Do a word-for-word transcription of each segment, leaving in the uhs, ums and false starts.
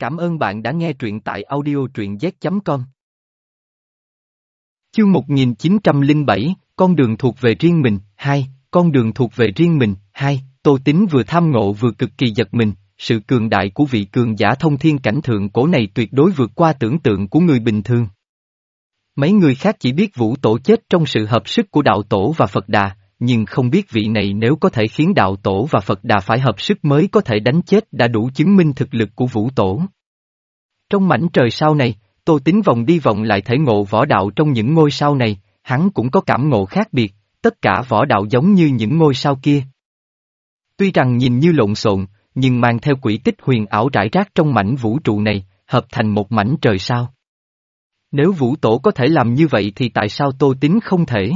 Cảm ơn bạn đã nghe truyện tại audio truyện z chấm com. Chương một nghìn chín trăm lẻ bảy, con đường thuộc về riêng mình, hai, con đường thuộc về riêng mình, hai, Tô Tín vừa tham ngộ vừa cực kỳ giật mình, sự cường đại của vị cường giả thông thiên cảnh thượng cổ này tuyệt đối vượt qua tưởng tượng của người bình thường. Mấy người khác chỉ biết Vũ Tổ chết trong sự hợp sức của Đạo Tổ và Phật Đà, nhưng không biết vị này nếu có thể khiến Đạo Tổ và Phật Đà phải hợp sức mới có thể đánh chết đã đủ chứng minh thực lực của Vũ Tổ. Trong mảnh trời sao này, Tô Tín vòng đi vòng lại thể ngộ võ đạo trong những ngôi sao này, hắn cũng có cảm ngộ khác biệt, tất cả võ đạo giống như những ngôi sao kia. Tuy rằng nhìn như lộn xộn, nhưng mang theo quỹ tích huyền ảo rải rác trong mảnh vũ trụ này, hợp thành một mảnh trời sao. Nếu Vũ Tổ có thể làm như vậy thì tại sao Tô Tín không thể?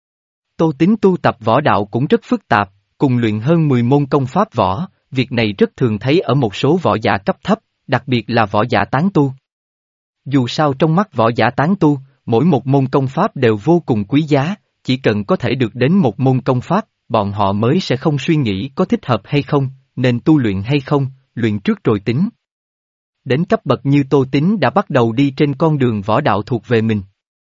Tô Tín tu tập võ đạo cũng rất phức tạp, cùng luyện hơn mười môn công pháp võ, việc này rất thường thấy ở một số võ giả cấp thấp, đặc biệt là võ giả tán tu. Dù sao trong mắt võ giả tán tu, mỗi một môn công pháp đều vô cùng quý giá, chỉ cần có thể được đến một môn công pháp, bọn họ mới sẽ không suy nghĩ có thích hợp hay không, nên tu luyện hay không, luyện trước rồi tính. Đến cấp bậc như Tô Tín đã bắt đầu đi trên con đường võ đạo thuộc về mình.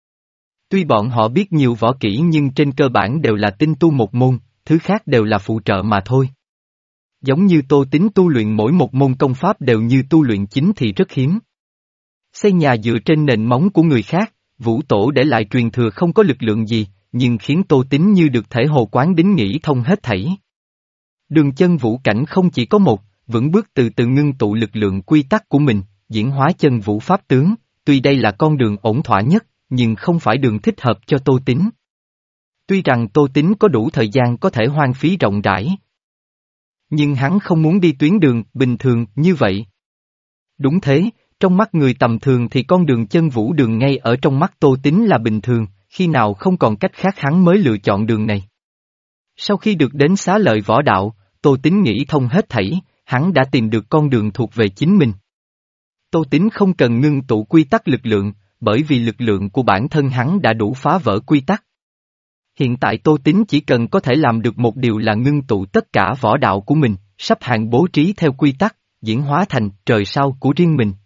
Tuy bọn họ biết nhiều võ kỹ nhưng trên cơ bản đều là tinh tu một môn, thứ khác đều là phụ trợ mà thôi. Giống như Tô Tín tu luyện mỗi một môn công pháp đều như tu luyện chính thì rất hiếm. Xây nhà dựa trên nền móng của người khác, Vũ Tổ để lại truyền thừa không có lực lượng gì, nhưng khiến Tô Tín như được thể hồ quán đính nghĩ thông hết thảy. Đường chân vũ cảnh không chỉ có một, vững bước từ từ ngưng tụ lực lượng quy tắc của mình, diễn hóa chân vũ pháp tướng, tuy đây là con đường ổn thỏa nhất, nhưng không phải đường thích hợp cho Tô Tín. Tuy rằng Tô Tín có đủ thời gian có thể hoang phí rộng rãi, nhưng hắn không muốn đi tuyến đường bình thường như vậy. Đúng thế, trong mắt người tầm thường thì con đường chân vũ đường ngay ở trong mắt Tô Tín là bình thường, khi nào không còn cách khác hắn mới lựa chọn đường này. Sau khi được đến xá lợi võ đạo, Tô Tín nghĩ thông hết thảy, hắn đã tìm được con đường thuộc về chính mình. Tô Tín không cần ngưng tụ quy tắc lực lượng, bởi vì lực lượng của bản thân hắn đã đủ phá vỡ quy tắc. Hiện tại Tô Tín chỉ cần có thể làm được một điều là ngưng tụ tất cả võ đạo của mình, sắp hàng bố trí theo quy tắc, diễn hóa thành trời sao của riêng mình.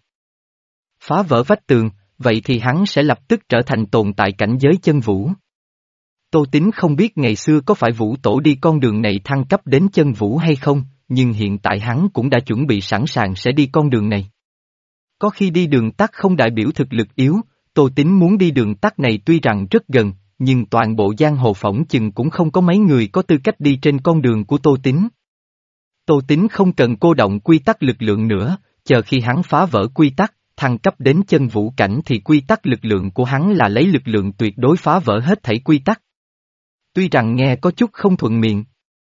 Phá vỡ vách tường, vậy thì hắn sẽ lập tức trở thành tồn tại cảnh giới chân vũ. Tô Tín không biết ngày xưa có phải Vũ Tổ đi con đường này thăng cấp đến chân vũ hay không, nhưng hiện tại hắn cũng đã chuẩn bị sẵn sàng sẽ đi con đường này. Có khi đi đường tắt không đại biểu thực lực yếu, Tô Tín muốn đi đường tắt này tuy rằng rất gần, nhưng toàn bộ giang hồ phỏng chừng cũng không có mấy người có tư cách đi trên con đường của Tô Tín. Tô Tín không cần cô động quy tắc lực lượng nữa, chờ khi hắn phá vỡ quy tắc, thăng cấp đến chân vũ cảnh thì quy tắc lực lượng của hắn là lấy lực lượng tuyệt đối phá vỡ hết thảy quy tắc. Tuy rằng nghe có chút không thuận miệng,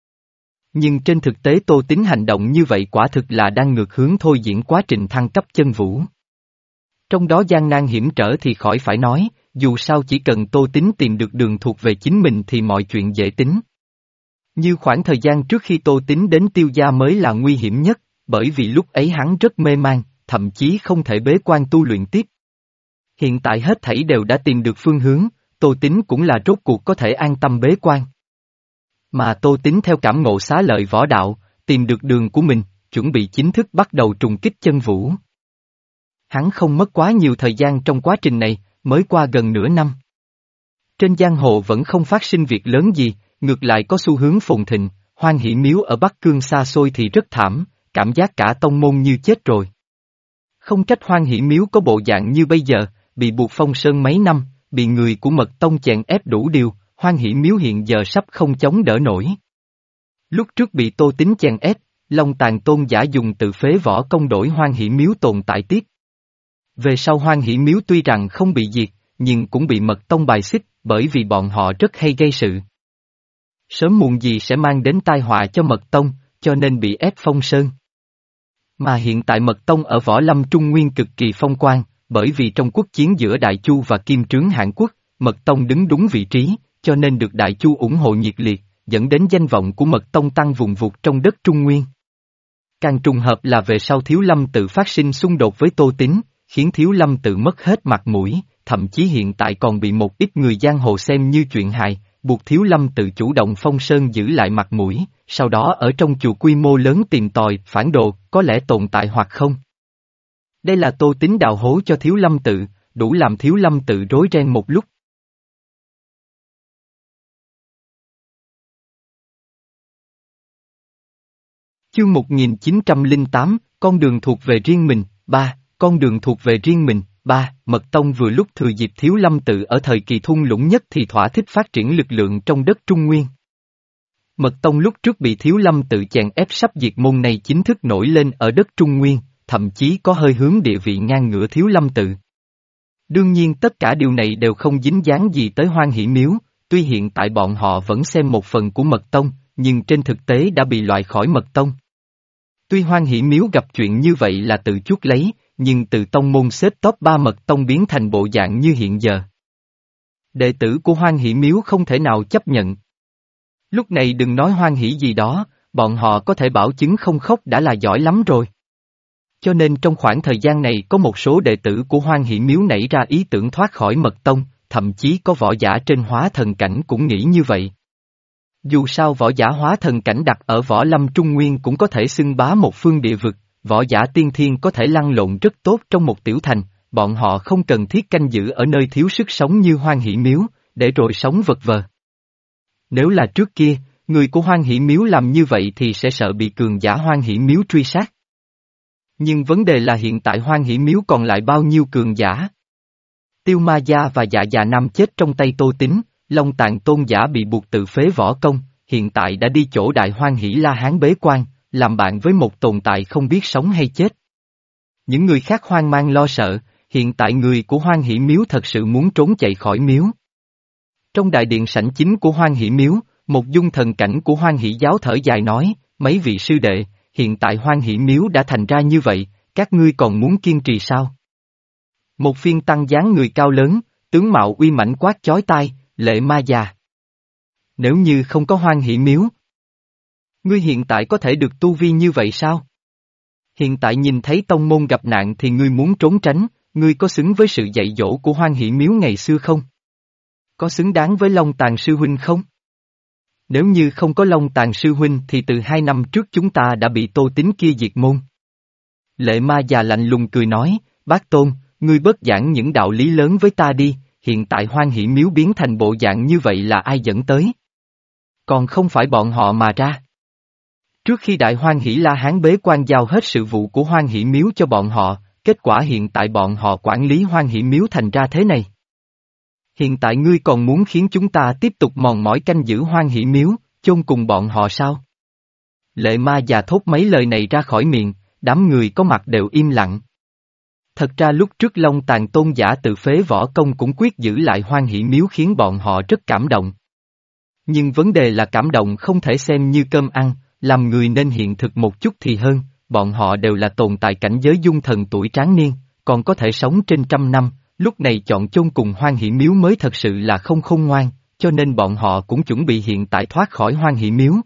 nhưng trên thực tế Tô Tín hành động như vậy quả thực là đang ngược hướng thôi diễn quá trình thăng cấp chân vũ. Trong đó gian nan hiểm trở thì khỏi phải nói, dù sao chỉ cần Tô Tín tìm được đường thuộc về chính mình thì mọi chuyện dễ tính. Như khoảng thời gian trước khi Tô Tín đến Tiêu Gia mới là nguy hiểm nhất, bởi vì lúc ấy hắn rất mê man, thậm chí không thể bế quan tu luyện tiếp. Hiện tại hết thảy đều đã tìm được phương hướng, Tô Tín cũng là rốt cuộc có thể an tâm bế quan. Mà Tô Tín theo cảm ngộ xá lợi võ đạo, tìm được đường của mình, chuẩn bị chính thức bắt đầu trùng kích chân vũ. Hắn không mất quá nhiều thời gian trong quá trình này, mới qua gần nửa năm. Trên giang hồ vẫn không phát sinh việc lớn gì, ngược lại có xu hướng phồn thịnh, Hoan Hỷ Miếu ở Bắc Cương xa xôi thì rất thảm, cảm giác cả tông môn như chết rồi. Không trách Hoan Hỷ Miếu có bộ dạng như bây giờ, bị buộc phong sơn mấy năm, bị người của Mật Tông chèn ép đủ điều, Hoan Hỷ Miếu hiện giờ sắp không chống đỡ nổi. Lúc trước bị Tô Tín chèn ép, Long Tàn Tôn giả dùng tự phế võ công đổi Hoan Hỷ Miếu tồn tại tiếp. Về sau Hoan Hỷ Miếu tuy rằng không bị diệt, nhưng cũng bị Mật Tông bài xích, bởi vì bọn họ rất hay gây sự. Sớm muộn gì sẽ mang đến tai họa cho Mật Tông, cho nên bị ép phong sơn. Mà hiện tại Mật Tông ở Võ Lâm Trung Nguyên cực kỳ phong quang, bởi vì trong quốc chiến giữa Đại Chu và Kim Trướng Hãn Quốc, Mật Tông đứng đúng vị trí, cho nên được Đại Chu ủng hộ nhiệt liệt, dẫn đến danh vọng của Mật Tông tăng vùng vụt trong đất Trung Nguyên. Càng trùng hợp là về sau Thiếu Lâm Tự phát sinh xung đột với Tô Tín, khiến Thiếu Lâm Tự mất hết mặt mũi, thậm chí hiện tại còn bị một ít người giang hồ xem như chuyện hài, buộc Thiếu Lâm Tự chủ động phong sơn giữ lại mặt mũi, sau đó ở trong chùa quy mô lớn tìm tòi, phản đồ, có lẽ tồn tại hoặc không. Đây là Tô Tín đào hố cho Thiếu Lâm tự, đủ làm Thiếu Lâm tự rối ren một lúc. Chương một nghìn chín trăm lẻ tám, con đường thuộc về riêng mình, ba, con đường thuộc về riêng mình, ba, Mật Tông vừa lúc thừa dịp Thiếu Lâm tự ở thời kỳ thung lũng nhất thì thỏa thích phát triển lực lượng trong đất Trung Nguyên. Mật Tông lúc trước bị Thiếu Lâm tự chèn ép sắp diệt môn này chính thức nổi lên ở đất Trung Nguyên, thậm chí có hơi hướng địa vị ngang ngửa Thiếu Lâm tự. Đương nhiên tất cả điều này đều không dính dáng gì tới Hoan Hỷ Miếu, tuy hiện tại bọn họ vẫn xem một phần của Mật Tông, nhưng trên thực tế đã bị loại khỏi Mật Tông. Tuy Hoan Hỷ Miếu gặp chuyện như vậy là tự chuốc lấy, nhưng từ tông môn xếp top ba Mật Tông biến thành bộ dạng như hiện giờ. Đệ tử của Hoan Hỷ Miếu không thể nào chấp nhận. Lúc này đừng nói hoan hỷ gì đó, bọn họ có thể bảo chứng không khóc đã là giỏi lắm rồi. Cho nên trong khoảng thời gian này có một số đệ tử của Hoan Hỷ Miếu nảy ra ý tưởng thoát khỏi Mật Tông, thậm chí có võ giả trên hóa thần cảnh cũng nghĩ như vậy. Dù sao võ giả hóa thần cảnh đặt ở võ lâm Trung Nguyên cũng có thể xưng bá một phương địa vực, võ giả tiên thiên có thể lăn lộn rất tốt trong một tiểu thành, bọn họ không cần thiết canh giữ ở nơi thiếu sức sống như Hoan Hỷ Miếu, để rồi sống vật vờ. Nếu là trước kia, người của Hoan Hỷ Miếu làm như vậy thì sẽ sợ bị cường giả Hoan Hỷ Miếu truy sát. Nhưng vấn đề là hiện tại Hoan Hỷ Miếu còn lại bao nhiêu cường giả. Tiêu Ma Gia và Dạ Dạ Nam chết trong tay Tô Tín, Long Tạng Tôn giả bị buộc tự phế võ công, hiện tại đã đi chỗ Đại Hoan Hỷ La Hán bế quan, làm bạn với một tồn tại không biết sống hay chết. Những người khác hoang mang lo sợ, hiện tại người của Hoan Hỷ Miếu thật sự muốn trốn chạy khỏi miếu. Trong đại điện sảnh chính của Hoan Hỷ Miếu, một dung thần cảnh của Hoan Hỷ giáo thở dài nói, mấy vị sư đệ, hiện tại Hoan Hỷ Miếu đã thành ra như vậy, các ngươi còn muốn kiên trì sao? Một phiên tăng dáng người cao lớn, tướng mạo uy mãnh quát chói tai, Lệ Ma già. Nếu như không có Hoan Hỷ Miếu, ngươi hiện tại có thể được tu vi như vậy sao? Hiện tại nhìn thấy tông môn gặp nạn thì ngươi muốn trốn tránh, ngươi có xứng với sự dạy dỗ của Hoan Hỷ Miếu ngày xưa không? Có xứng đáng với Long Tàn sư huynh không? Nếu như không có Long Tàn sư huynh thì từ hai năm trước chúng ta đã bị Tô Tín kia diệt môn. Lệ Ma già lạnh lùng cười nói, Bác Tôn, ngươi bớt giảng những đạo lý lớn với ta đi, hiện tại Hoan Hỷ Miếu biến thành bộ dạng như vậy là ai dẫn tới? Còn không phải bọn họ mà ra. Trước khi Đại Hoan Hỷ La Hán bế quan giao hết sự vụ của Hoan Hỷ Miếu cho bọn họ, kết quả hiện tại bọn họ quản lý Hoan Hỷ Miếu thành ra thế này. Hiện tại ngươi còn muốn khiến chúng ta tiếp tục mòn mỏi canh giữ Hoan Hỷ Miếu, chôn cùng bọn họ sao? Lệ Ma già thốt mấy lời này ra khỏi miệng, đám người có mặt đều im lặng. Thật ra lúc trước Long Tàn Tôn giả tự phế võ công cũng quyết giữ lại Hoan Hỷ Miếu khiến bọn họ rất cảm động. Nhưng vấn đề là cảm động không thể xem như cơm ăn, làm người nên hiện thực một chút thì hơn, bọn họ đều là tồn tại cảnh giới dung thần tuổi tráng niên, còn có thể sống trên trăm năm, lúc này chọn chôn cùng Hoan Hỷ Miếu mới thật sự là không khôn ngoan, cho nên bọn họ cũng chuẩn bị hiện tại thoát khỏi Hoan Hỷ Miếu.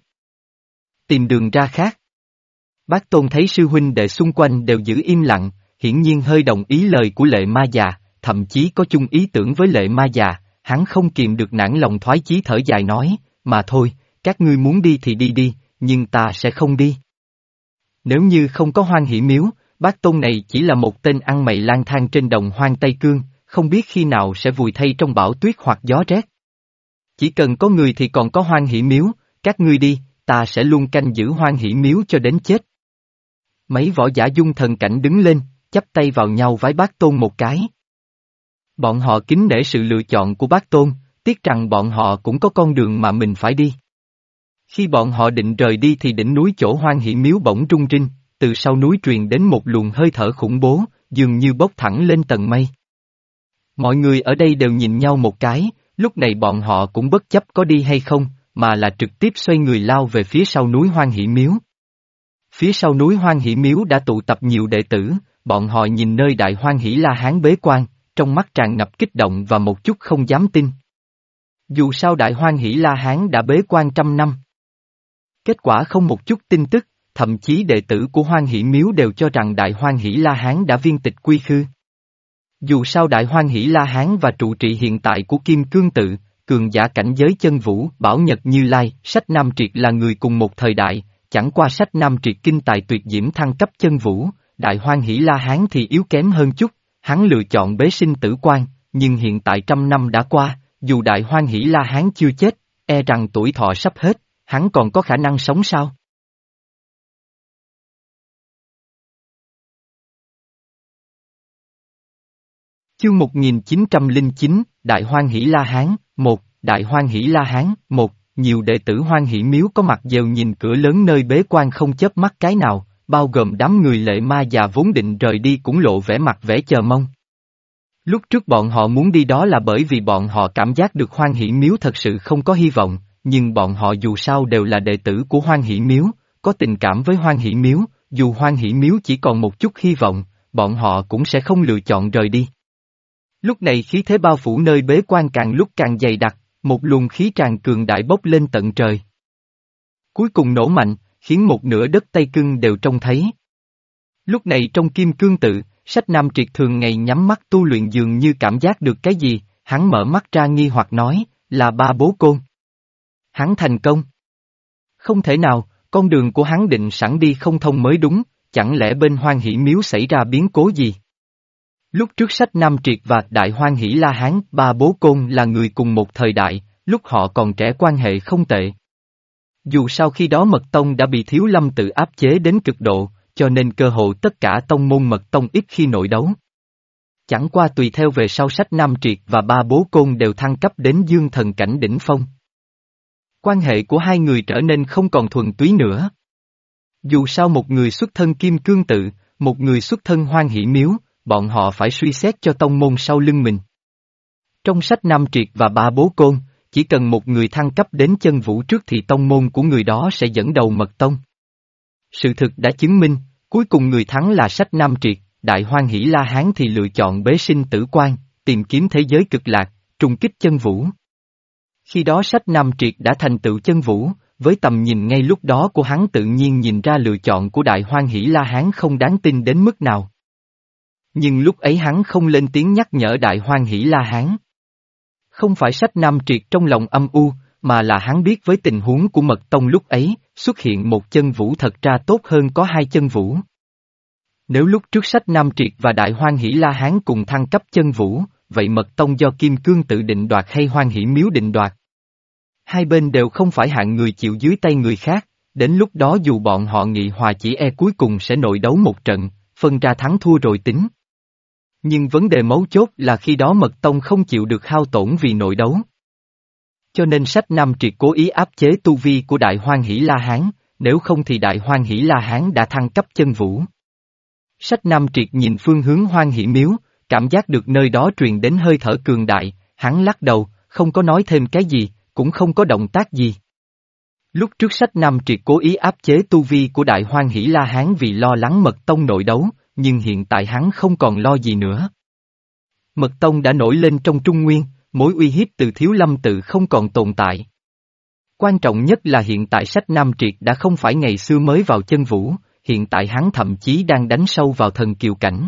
Tìm đường ra khác. Bác Tôn thấy sư huynh đệ xung quanh đều giữ im lặng, hiển nhiên hơi đồng ý lời của Lệ Ma già, thậm chí có chung ý tưởng với Lệ Ma già, hắn không kìm được nản lòng thoái chí thở dài nói, mà thôi, các ngươi muốn đi thì đi đi, nhưng ta sẽ không đi. Nếu như không có Hoan Hỷ Miếu, Bác Tôn này chỉ là một tên ăn mày lang thang trên đồng hoang Tây Cương, không biết khi nào sẽ vùi thay trong bão tuyết hoặc gió rét. Chỉ cần có người thì còn có Hoan Hỷ Miếu, các ngươi đi, ta sẽ luôn canh giữ Hoan Hỷ Miếu cho đến chết. Mấy võ giả dung thần cảnh đứng lên, chắp tay vào nhau vái Bác Tôn một cái. Bọn họ kính nể sự lựa chọn của Bác Tôn, tiếc rằng bọn họ cũng có con đường mà mình phải đi. Khi bọn họ định rời đi thì đỉnh núi chỗ Hoan Hỷ Miếu bỗng rung rinh, từ sau núi truyền đến một luồng hơi thở khủng bố, dường như bốc thẳng lên tầng mây. Mọi người ở đây đều nhìn nhau một cái, lúc này bọn họ cũng bất chấp có đi hay không, mà là trực tiếp xoay người lao về phía sau núi Hoan Hỷ Miếu. Phía sau núi Hoan Hỷ Miếu đã tụ tập nhiều đệ tử, bọn họ nhìn nơi Đại Hoan Hỷ La Hán bế quan, trong mắt tràn ngập kích động và một chút không dám tin. Dù sao Đại Hoan Hỷ La Hán đã bế quan trăm năm. Kết quả không một chút tin tức, thậm chí đệ tử của Hoan Hỷ Miếu đều cho rằng Đại Hoan Hỷ La Hán đã viên tịch quy khư. Dù sao Đại Hoan Hỷ La Hán và trụ trì hiện tại của Kim Cương Tự, cường giả cảnh giới chân vũ, Bảo Nhật Như Lai, Sách Nam Triệt là người cùng một thời đại, chẳng qua Sách Nam Triệt kinh tài tuyệt diễm thăng cấp chân vũ, Đại Hoan Hỷ La Hán thì yếu kém hơn chút, hắn lựa chọn bế sinh tử quan, nhưng hiện tại trăm năm đã qua, dù Đại Hoan Hỷ La Hán chưa chết, e rằng tuổi thọ sắp hết, hắn còn có khả năng sống sao? Chương một nghìn chín trăm lẻ chín, Đại Hoan Hỷ La Hán, một, Đại Hoan Hỷ La Hán, một, nhiều đệ tử Hoan Hỷ Miếu có mặt dèo nhìn cửa lớn nơi bế quan không chớp mắt cái nào, bao gồm đám người lệ ma già vốn định rời đi cũng lộ vẻ mặt vẻ chờ mong. Lúc trước bọn họ muốn đi đó là bởi vì bọn họ cảm giác được Hoan Hỷ Miếu thật sự không có hy vọng, nhưng bọn họ dù sao đều là đệ tử của Hoan Hỷ Miếu, có tình cảm với Hoan Hỷ Miếu, dù Hoan Hỷ Miếu chỉ còn một chút hy vọng, bọn họ cũng sẽ không lựa chọn rời đi. Lúc này khí thế bao phủ nơi bế quan càng lúc càng dày đặc, một luồng khí tràn cường đại bốc lên tận trời. Cuối cùng nổ mạnh, khiến một nửa đất Tây Cưng đều trông thấy. Lúc này trong Kim Cương Tự, Sách Nam Triệt thường ngày nhắm mắt tu luyện dường như cảm giác được cái gì, hắn mở mắt ra nghi hoặc nói, là Ba Bố Côn. Hắn thành công. Không thể nào, con đường của hắn định sẵn đi không thông mới đúng, chẳng lẽ bên Hoan Hỷ Miếu xảy ra biến cố gì? Lúc trước Sách Nam Triệt và Đại Hoan Hỷ La Hán, Ba Bố Côn là người cùng một thời đại, lúc họ còn trẻ quan hệ không tệ. Dù sau khi đó Mật Tông đã bị Thiếu Lâm Tự áp chế đến cực độ, cho nên cơ hội tất cả tông môn Mật Tông ít khi nội đấu. Chẳng qua tùy theo về sau Sách Nam Triệt và Ba Bố Côn đều thăng cấp đến dương thần cảnh đỉnh phong. Quan hệ của hai người trở nên không còn thuần túy nữa. Dù sao một người xuất thân Kim Cương Tự, một người xuất thân Hoan Hỷ Miếu, bọn họ phải suy xét cho tông môn sau lưng mình. Trong Sách Nam Triệt và Ba Bố Côn, chỉ cần một người thăng cấp đến chân vũ trước thì tông môn của người đó sẽ dẫn đầu Mật Tông. Sự thực đã chứng minh, cuối cùng người thắng là Sách Nam Triệt, Đại Hoan Hỷ La Hán thì lựa chọn bế sinh tử quan, tìm kiếm thế giới cực lạc, trùng kích chân vũ. Khi đó Sách Nam Triệt đã thành tựu chân vũ, với tầm nhìn ngay lúc đó của hắn tự nhiên nhìn ra lựa chọn của Đại Hoan Hỷ La Hán không đáng tin đến mức nào. Nhưng lúc ấy hắn không lên tiếng nhắc nhở Đại Hoan Hỷ La Hán. Không phải Sách Nam Triệt trong lòng âm u, mà là hắn biết với tình huống của Mật Tông lúc ấy, xuất hiện một chân vũ thật ra tốt hơn có hai chân vũ. Nếu lúc trước Sách Nam Triệt và Đại Hoan Hỷ La Hán cùng thăng cấp chân vũ, vậy Mật Tông do Kim Cương Tự định đoạt hay Hoan Hỷ Miếu định đoạt? Hai bên đều không phải hạng người chịu dưới tay người khác, đến lúc đó dù bọn họ nghị hòa chỉ e cuối cùng sẽ nội đấu một trận, phân ra thắng thua rồi tính. Nhưng vấn đề mấu chốt là khi đó Mật Tông không chịu được hao tổn vì nội đấu. Cho nên Sách Nam Triệt cố ý áp chế tu vi của Đại Hoan Hỷ La Hán, nếu không thì Đại Hoan Hỷ La Hán đã thăng cấp chân vũ. Sách Nam Triệt nhìn phương hướng Hoan Hỷ Miếu, cảm giác được nơi đó truyền đến hơi thở cường đại, hắn lắc đầu, không có nói thêm cái gì, cũng không có động tác gì. Lúc trước Sách Nam Triệt cố ý áp chế tu vi của Đại Hoan Hỷ La Hán vì lo lắng Mật Tông nội đấu, nhưng hiện tại hắn không còn lo gì nữa. Mật Tông đã nổi lên trong Trung Nguyên, mối uy hiếp từ Thiếu Lâm Tự không còn tồn tại. Quan trọng nhất là hiện tại Sách Nam Triệt đã không phải ngày xưa mới vào chân vũ, hiện tại hắn thậm chí đang đánh sâu vào thần kiều cảnh.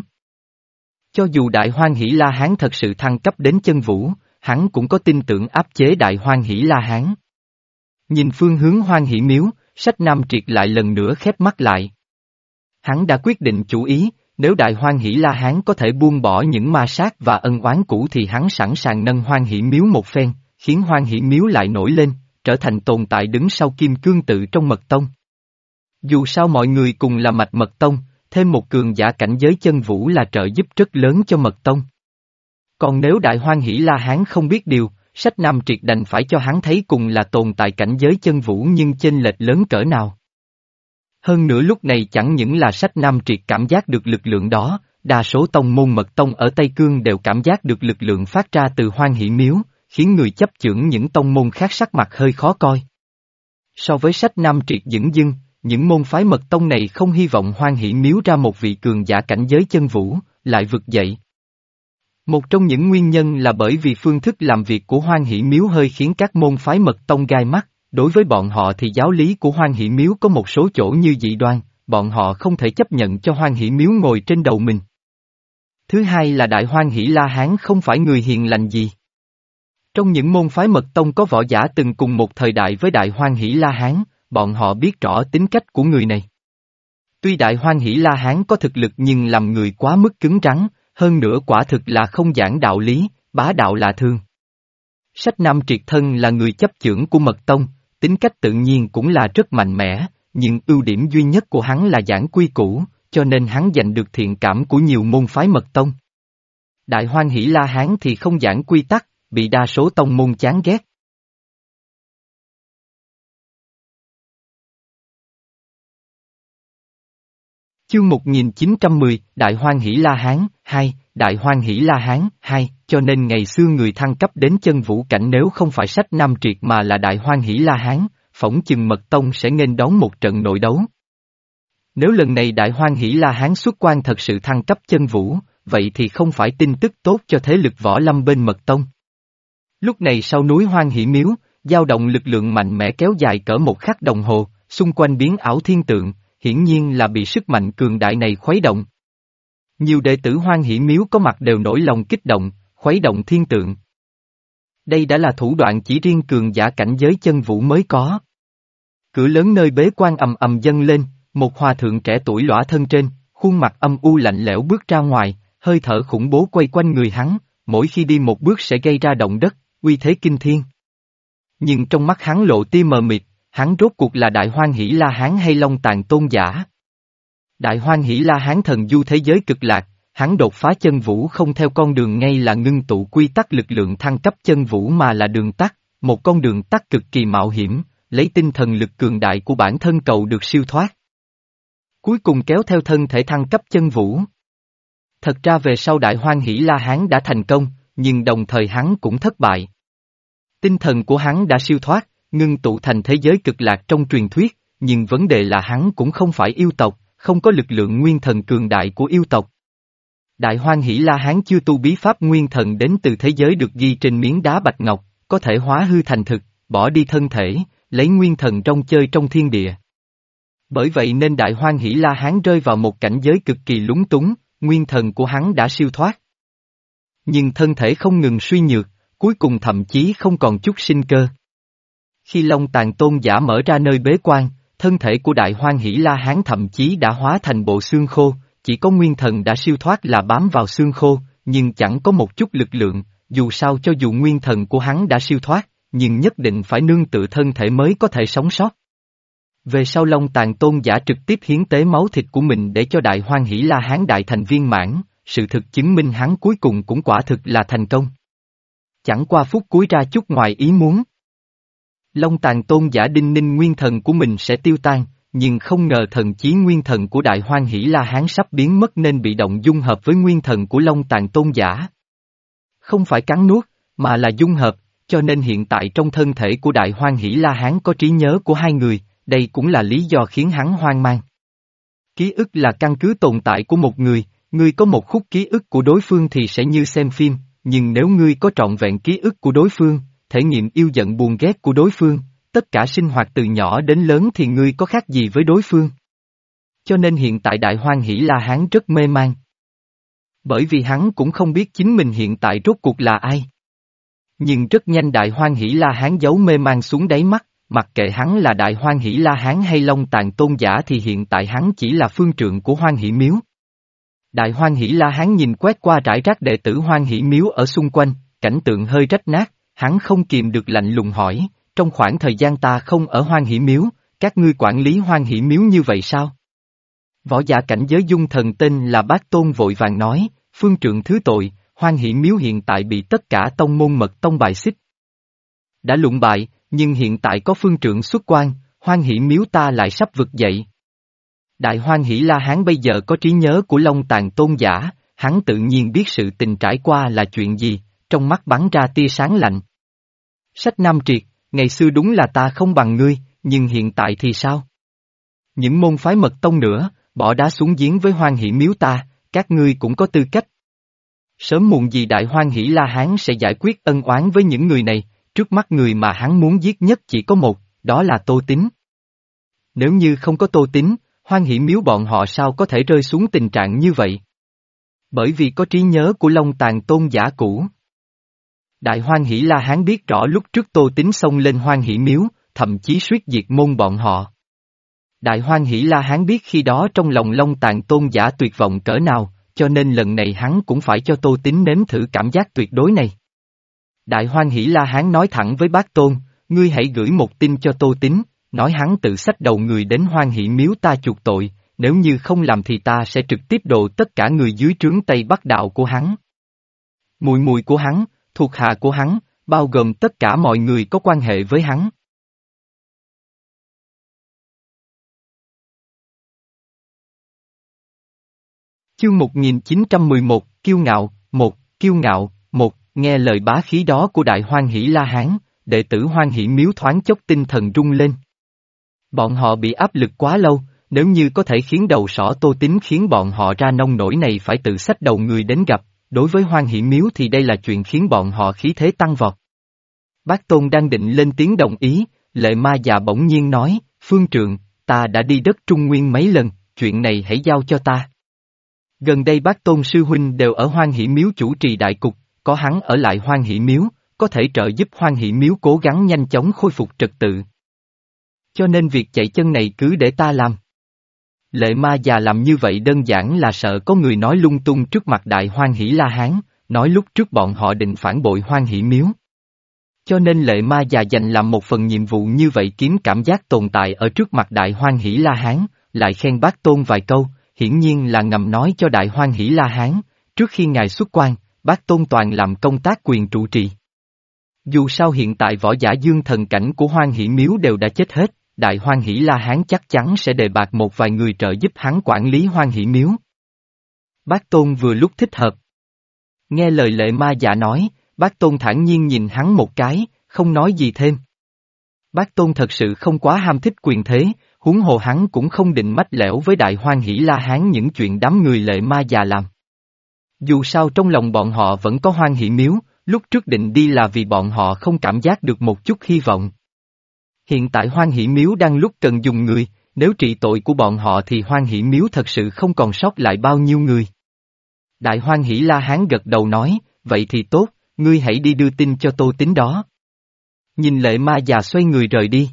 Cho dù Đại Hoan Hỷ La Hán thật sự thăng cấp đến chân vũ, hắn cũng có tin tưởng áp chế Đại Hoan Hỷ La Hán. Nhìn phương hướng Hoan Hỷ Miếu, Sách Nam Triệt lại lần nữa khép mắt lại. Hắn đã quyết định chủ ý, nếu Đại Hoan Hỷ La Hán có thể buông bỏ những ma sát và ân oán cũ thì hắn sẵn sàng nâng Hoan Hỷ Miếu một phen, khiến Hoan Hỷ Miếu lại nổi lên, trở thành tồn tại đứng sau Kim Cương Tự trong Mật Tông. Dù sao mọi người cùng là mạch Mật Tông, thêm một cường giả cảnh giới chân vũ là trợ giúp rất lớn cho Mật Tông. Còn nếu Đại Hoan Hỷ La Hán không biết điều, Sách Nam Triệt đành phải cho hắn thấy cùng là tồn tại cảnh giới chân vũ nhưng chênh lệch lớn cỡ nào. Hơn nữa lúc này chẳng những là Sách Nam Triệt cảm giác được lực lượng đó, đa số tông môn Mật Tông ở Tây Cương đều cảm giác được lực lượng phát ra từ Hoan Hỷ Miếu, khiến người chấp chưởng những tông môn khác sắc mặt hơi khó coi. So với Sách Nam Triệt dửng dưng, những môn phái Mật Tông này không hy vọng Hoan Hỷ Miếu ra một vị cường giả cảnh giới chân vũ, lại vực dậy. Một trong những nguyên nhân là bởi vì phương thức làm việc của Hoan Hỷ Miếu hơi khiến các môn phái Mật Tông gai mắt, đối với bọn họ thì giáo lý của Hoan Hỷ Miếu có một số chỗ như dị đoan, bọn họ không thể chấp nhận cho Hoan Hỷ Miếu ngồi trên đầu mình. Thứ hai là Đại Hoan Hỷ La Hán không phải người hiền lành gì. Trong những môn phái Mật Tông có võ giả từng cùng một thời đại với Đại Hoan Hỷ La Hán, bọn họ biết rõ tính cách của người này. Tuy Đại Hoan Hỷ La Hán có thực lực nhưng làm người quá mức cứng rắn, hơn nữa quả thực là không giảng đạo lý, bá đạo lạ thường. Sách Nam Triệt thân là người chấp chưởng của Mật Tông, tính cách tự nhiên cũng là rất mạnh mẽ, nhưng ưu điểm duy nhất của hắn là giảng quy củ, cho nên hắn giành được thiện cảm của nhiều môn phái Mật Tông. Đại Hoan Hỷ La Hán thì không giảng quy tắc, bị đa số tông môn chán ghét. Chương một nghìn chín trăm mười, Đại Hoan Hỷ La Hán, hai, Đại Hoan Hỷ La Hán, hai, cho nên ngày xưa người thăng cấp đến chân vũ cảnh nếu không phải sách Nam Triệt mà là Đại Hoan Hỷ La Hán, phỏng chừng Mật Tông sẽ nghênh đón một trận nội đấu. Nếu lần này Đại Hoan Hỷ La Hán xuất quan thật sự thăng cấp chân vũ, vậy thì không phải tin tức tốt cho thế lực võ lâm bên Mật Tông. Lúc này sau núi Hoan Hỷ Miếu, dao động lực lượng mạnh mẽ kéo dài cỡ một khắc đồng hồ, xung quanh biến ảo thiên tượng, hiển nhiên là bị sức mạnh cường đại này khuấy động. Nhiều đệ tử Hoan Hỷ Miếu có mặt đều nổi lòng kích động, khuấy động thiên tượng. Đây đã là thủ đoạn chỉ riêng cường giả cảnh giới chân vũ mới có. Cửa lớn nơi bế quan ầm ầm dâng lên, một hòa thượng trẻ tuổi lõa thân trên, khuôn mặt âm u lạnh lẽo bước ra ngoài, hơi thở khủng bố quay quanh người hắn, mỗi khi đi một bước sẽ gây ra động đất, uy thế kinh thiên. Nhưng trong mắt hắn lộ tia mờ mịt, hắn rốt cuộc là Đại Hoan Hỷ La Hán hay Long Tàn Tôn giả? Đại Hoan Hỷ La Hán thần du thế giới cực lạc, hắn đột phá chân vũ không theo con đường ngay là ngưng tụ quy tắc lực lượng thăng cấp chân vũ mà là đường tắt, một con đường tắt cực kỳ mạo hiểm, lấy tinh thần lực cường đại của bản thân cầu được siêu thoát. Cuối cùng kéo theo thân thể thăng cấp chân vũ. Thật ra về sau Đại Hoan Hỷ La Hán đã thành công, nhưng đồng thời hắn cũng thất bại. Tinh thần của hắn đã siêu thoát, ngưng tụ thành thế giới cực lạc trong truyền thuyết, nhưng vấn đề là hắn cũng không phải yêu tộc, không có lực lượng nguyên thần cường đại của yêu tộc. Đại Hoan Hỷ La Hán chưa tu bí pháp nguyên thần đến từ thế giới được ghi trên miếng đá bạch ngọc, có thể hóa hư thành thực, bỏ đi thân thể, lấy nguyên thần trong chơi trong thiên địa. Bởi vậy nên Đại Hoan Hỷ La Hán rơi vào một cảnh giới cực kỳ lúng túng, nguyên thần của hắn đã siêu thoát. Nhưng thân thể không ngừng suy nhược, cuối cùng thậm chí không còn chút sinh cơ. Khi Long Tàn Tôn giả mở ra nơi bế quan, thân thể của Đại Hoan Hỷ La Hán thậm chí đã hóa thành bộ xương khô, chỉ có nguyên thần đã siêu thoát là bám vào xương khô, nhưng chẳng có một chút lực lượng, dù sao cho dù nguyên thần của hắn đã siêu thoát, nhưng nhất định phải nương tựa thân thể mới có thể sống sót. Về sau Long Tàn Tôn giả trực tiếp hiến tế máu thịt của mình để cho Đại Hoan Hỷ La Hán đại thành viên mãn, sự thực chứng minh hắn cuối cùng cũng quả thực là thành công. Chẳng qua phút cuối ra chút ngoài ý muốn. Long Tàn Tôn giả đinh ninh nguyên thần của mình sẽ tiêu tan, nhưng không ngờ thần chí nguyên thần của Đại Hoan Hỷ La Hán sắp biến mất nên bị động dung hợp với nguyên thần của Long Tàn Tôn giả. Không phải cắn nuốt, mà là dung hợp, cho nên hiện tại trong thân thể của Đại Hoan Hỷ La Hán có trí nhớ của hai người, đây cũng là lý do khiến hắn hoang mang. Ký ức là căn cứ tồn tại của một người, ngươi có một khúc ký ức của đối phương thì sẽ như xem phim, nhưng nếu ngươi có trọn vẹn ký ức của đối phương, thể nghiệm yêu giận buồn ghét của đối phương, tất cả sinh hoạt từ nhỏ đến lớn thì ngươi có khác gì với đối phương. Cho nên hiện tại Đại Hoan Hỷ La Hán rất mê man. Bởi vì hắn cũng không biết chính mình hiện tại rốt cuộc là ai. Nhưng rất nhanh Đại Hoan Hỷ La Hán giấu mê man xuống đáy mắt, mặc kệ hắn là Đại Hoan Hỷ La Hán hay Long Tàn Tôn giả thì hiện tại hắn chỉ là phương trượng của Hoan Hỷ Miếu. Đại Hoan Hỷ La Hán nhìn quét qua rải rác đệ tử Hoan Hỷ Miếu ở xung quanh, cảnh tượng hơi rách nát, hắn không kìm được lạnh lùng hỏi, trong khoảng thời gian ta không ở Hoan Hỷ Miếu, các ngươi quản lý Hoan Hỷ Miếu như vậy sao? Võ giả cảnh giới dung thần tên là Bác Tôn vội vàng nói, phương trượng thứ tội, Hoan Hỷ Miếu hiện tại bị tất cả tông môn Mật Tông bài xích. Đã lụng bại, nhưng hiện tại có phương trượng xuất quan, Hoan Hỷ Miếu ta lại sắp vực dậy. Đại Hoan Hỷ La Hán bây giờ có trí nhớ của Long Tàn Tôn giả, hắn tự nhiên biết sự tình trải qua là chuyện gì, trong mắt bắn ra tia sáng lạnh. Sách Nam Triệt, ngày xưa đúng là ta không bằng ngươi, nhưng hiện tại thì sao? Những môn phái Mật Tông nữa, bỏ đá xuống giếng với Hoan Hỷ Miếu ta, các ngươi cũng có tư cách. Sớm muộn gì Đại Hoan Hỷ La Hán sẽ giải quyết ân oán với những người này, trước mắt người mà hắn muốn giết nhất chỉ có một, đó là Tô Tín. Nếu như không có Tô Tín, Hoan Hỷ Miếu bọn họ sao có thể rơi xuống tình trạng như vậy? Bởi vì có trí nhớ của Long Tàn Tôn giả cũ. Đại Hoan Hỷ La Hán biết rõ lúc trước Tô Tín xông lên Hoan Hỷ Miếu, thậm chí suýt diệt môn bọn họ. Đại Hoan Hỷ La Hán biết khi đó trong lòng Long Tàn tôn giả tuyệt vọng cỡ nào, cho nên lần này hắn cũng phải cho Tô Tín nếm thử cảm giác tuyệt đối này. Đại Hoan Hỷ La Hán nói thẳng với Bác Tôn, ngươi hãy gửi một tin cho Tô Tín, nói hắn tự xách đầu người đến Hoan Hỷ miếu ta chuộc tội, nếu như không làm thì ta sẽ trực tiếp độ tất cả người dưới trướng Tây Bắc đạo của hắn. Mùi mùi của hắn, thuộc hạ của hắn, bao gồm tất cả mọi người có quan hệ với hắn. Chương một nghìn chín trăm mười một, Kiêu ngạo, một, Kiêu ngạo, một, nghe lời bá khí đó của Đại Hoan Hỷ La Hán, đệ tử Hoan Hỷ miếu thoáng chốc tinh thần rung lên. Bọn họ bị áp lực quá lâu, nếu như có thể khiến đầu sỏ Tô Tín khiến bọn họ ra nông nổi này phải tự xách đầu người đến gặp, đối với Hoan Hỷ miếu thì đây là chuyện khiến bọn họ khí thế tăng vọt. Bác Tôn đang định lên tiếng đồng ý, Lệ Ma già bỗng nhiên nói, Phương Trượng, ta đã đi đất Trung Nguyên mấy lần, chuyện này hãy giao cho ta. Gần đây Bác Tôn sư huynh đều ở Hoan Hỷ miếu chủ trì đại cục, có hắn ở lại Hoan Hỷ miếu, có thể trợ giúp Hoan Hỷ miếu cố gắng nhanh chóng khôi phục trật tự. Cho nên việc chạy chân này cứ để ta làm. Lệ Ma già làm như vậy đơn giản là sợ có người nói lung tung trước mặt Đại Hoan Hỷ La Hán, nói lúc trước bọn họ định phản bội Hoan Hỷ miếu. Cho nên Lệ Ma già dành làm một phần nhiệm vụ như vậy kiếm cảm giác tồn tại ở trước mặt Đại Hoan Hỷ La Hán, lại khen Bác Tôn vài câu, hiển nhiên là ngầm nói cho Đại Hoan Hỷ La Hán, trước khi ngài xuất quan, Bác Tôn toàn làm công tác quyền trụ trì. Dù sao hiện tại võ giả dương thần cảnh của Hoan Hỷ miếu đều đã chết hết, Đại Hoan Hỷ La Hán chắc chắn sẽ đề bạt một vài người trợ giúp hắn quản lý Hoan Hỷ miếu. Bác Tôn vừa lúc thích hợp. Nghe lời Lệ Ma già nói, Bác Tôn thản nhiên nhìn hắn một cái, không nói gì thêm. Bác Tôn thật sự không quá ham thích quyền thế, huống hồ hắn cũng không định mách lẻo với Đại Hoan Hỷ La Hán những chuyện đám người Lệ Ma già làm. Dù sao trong lòng bọn họ vẫn có Hoan Hỷ miếu, lúc trước định đi là vì bọn họ không cảm giác được một chút hy vọng. Hiện tại Hoan Hỷ miếu đang lúc cần dùng người, nếu trị tội của bọn họ thì Hoan Hỷ miếu thật sự không còn sót lại bao nhiêu người. Đại Hoan Hỷ La Hán gật đầu nói, vậy thì tốt, ngươi hãy đi đưa tin cho Tô Tín đó. Nhìn Lệ Ma già xoay người rời đi.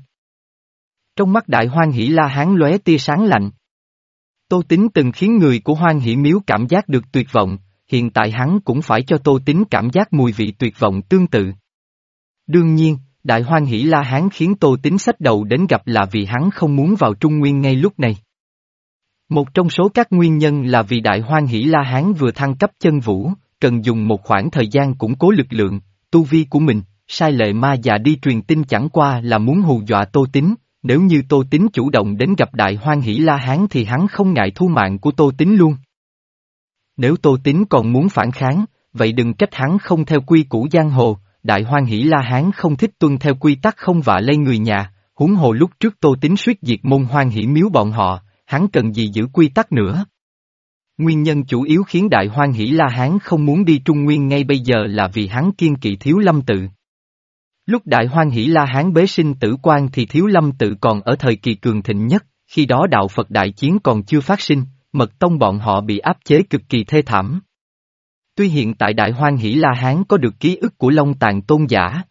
Trong mắt Đại Hoan Hỷ La Hán lóe tia sáng lạnh. Tô Tín từng khiến người của Hoan Hỷ miếu cảm giác được tuyệt vọng, hiện tại hắn cũng phải cho Tô Tín cảm giác mùi vị tuyệt vọng tương tự. Đương nhiên, Đại Hoan Hỷ La Hán khiến Tô Tín xách đầu đến gặp là vì hắn không muốn vào Trung Nguyên ngay lúc này. Một trong số các nguyên nhân là vì Đại Hoan Hỷ La Hán vừa thăng cấp chân vũ, cần dùng một khoảng thời gian củng cố lực lượng, tu vi của mình, sai Lệ Ma già đi truyền tin chẳng qua là muốn hù dọa Tô Tín, nếu như Tô Tín chủ động đến gặp Đại Hoan Hỷ La Hán thì hắn không ngại thu mạng của Tô Tín luôn. Nếu Tô Tín còn muốn phản kháng, vậy đừng trách hắn không theo quy củ giang hồ, Đại Hoan Hỷ La Hán không thích tuân theo quy tắc không vạ lây người nhà, huống hồ lúc trước Tô Tín suýt diệt môn Hoan Hỷ miếu bọn họ, hắn cần gì giữ quy tắc nữa. Nguyên nhân chủ yếu khiến Đại Hoan Hỷ La Hán không muốn đi Trung Nguyên ngay bây giờ là vì hắn kiên kỵ Thiếu Lâm Tự. Lúc Đại Hoan Hỷ La Hán bế sinh tử quan thì Thiếu Lâm Tự còn ở thời kỳ cường thịnh nhất, khi đó đạo Phật đại chiến còn chưa phát sinh, mật tông bọn họ bị áp chế cực kỳ thê thảm. Tuy hiện tại Đại Hoan Hỷ La Hán có được ký ức của Long Tàn tôn giả,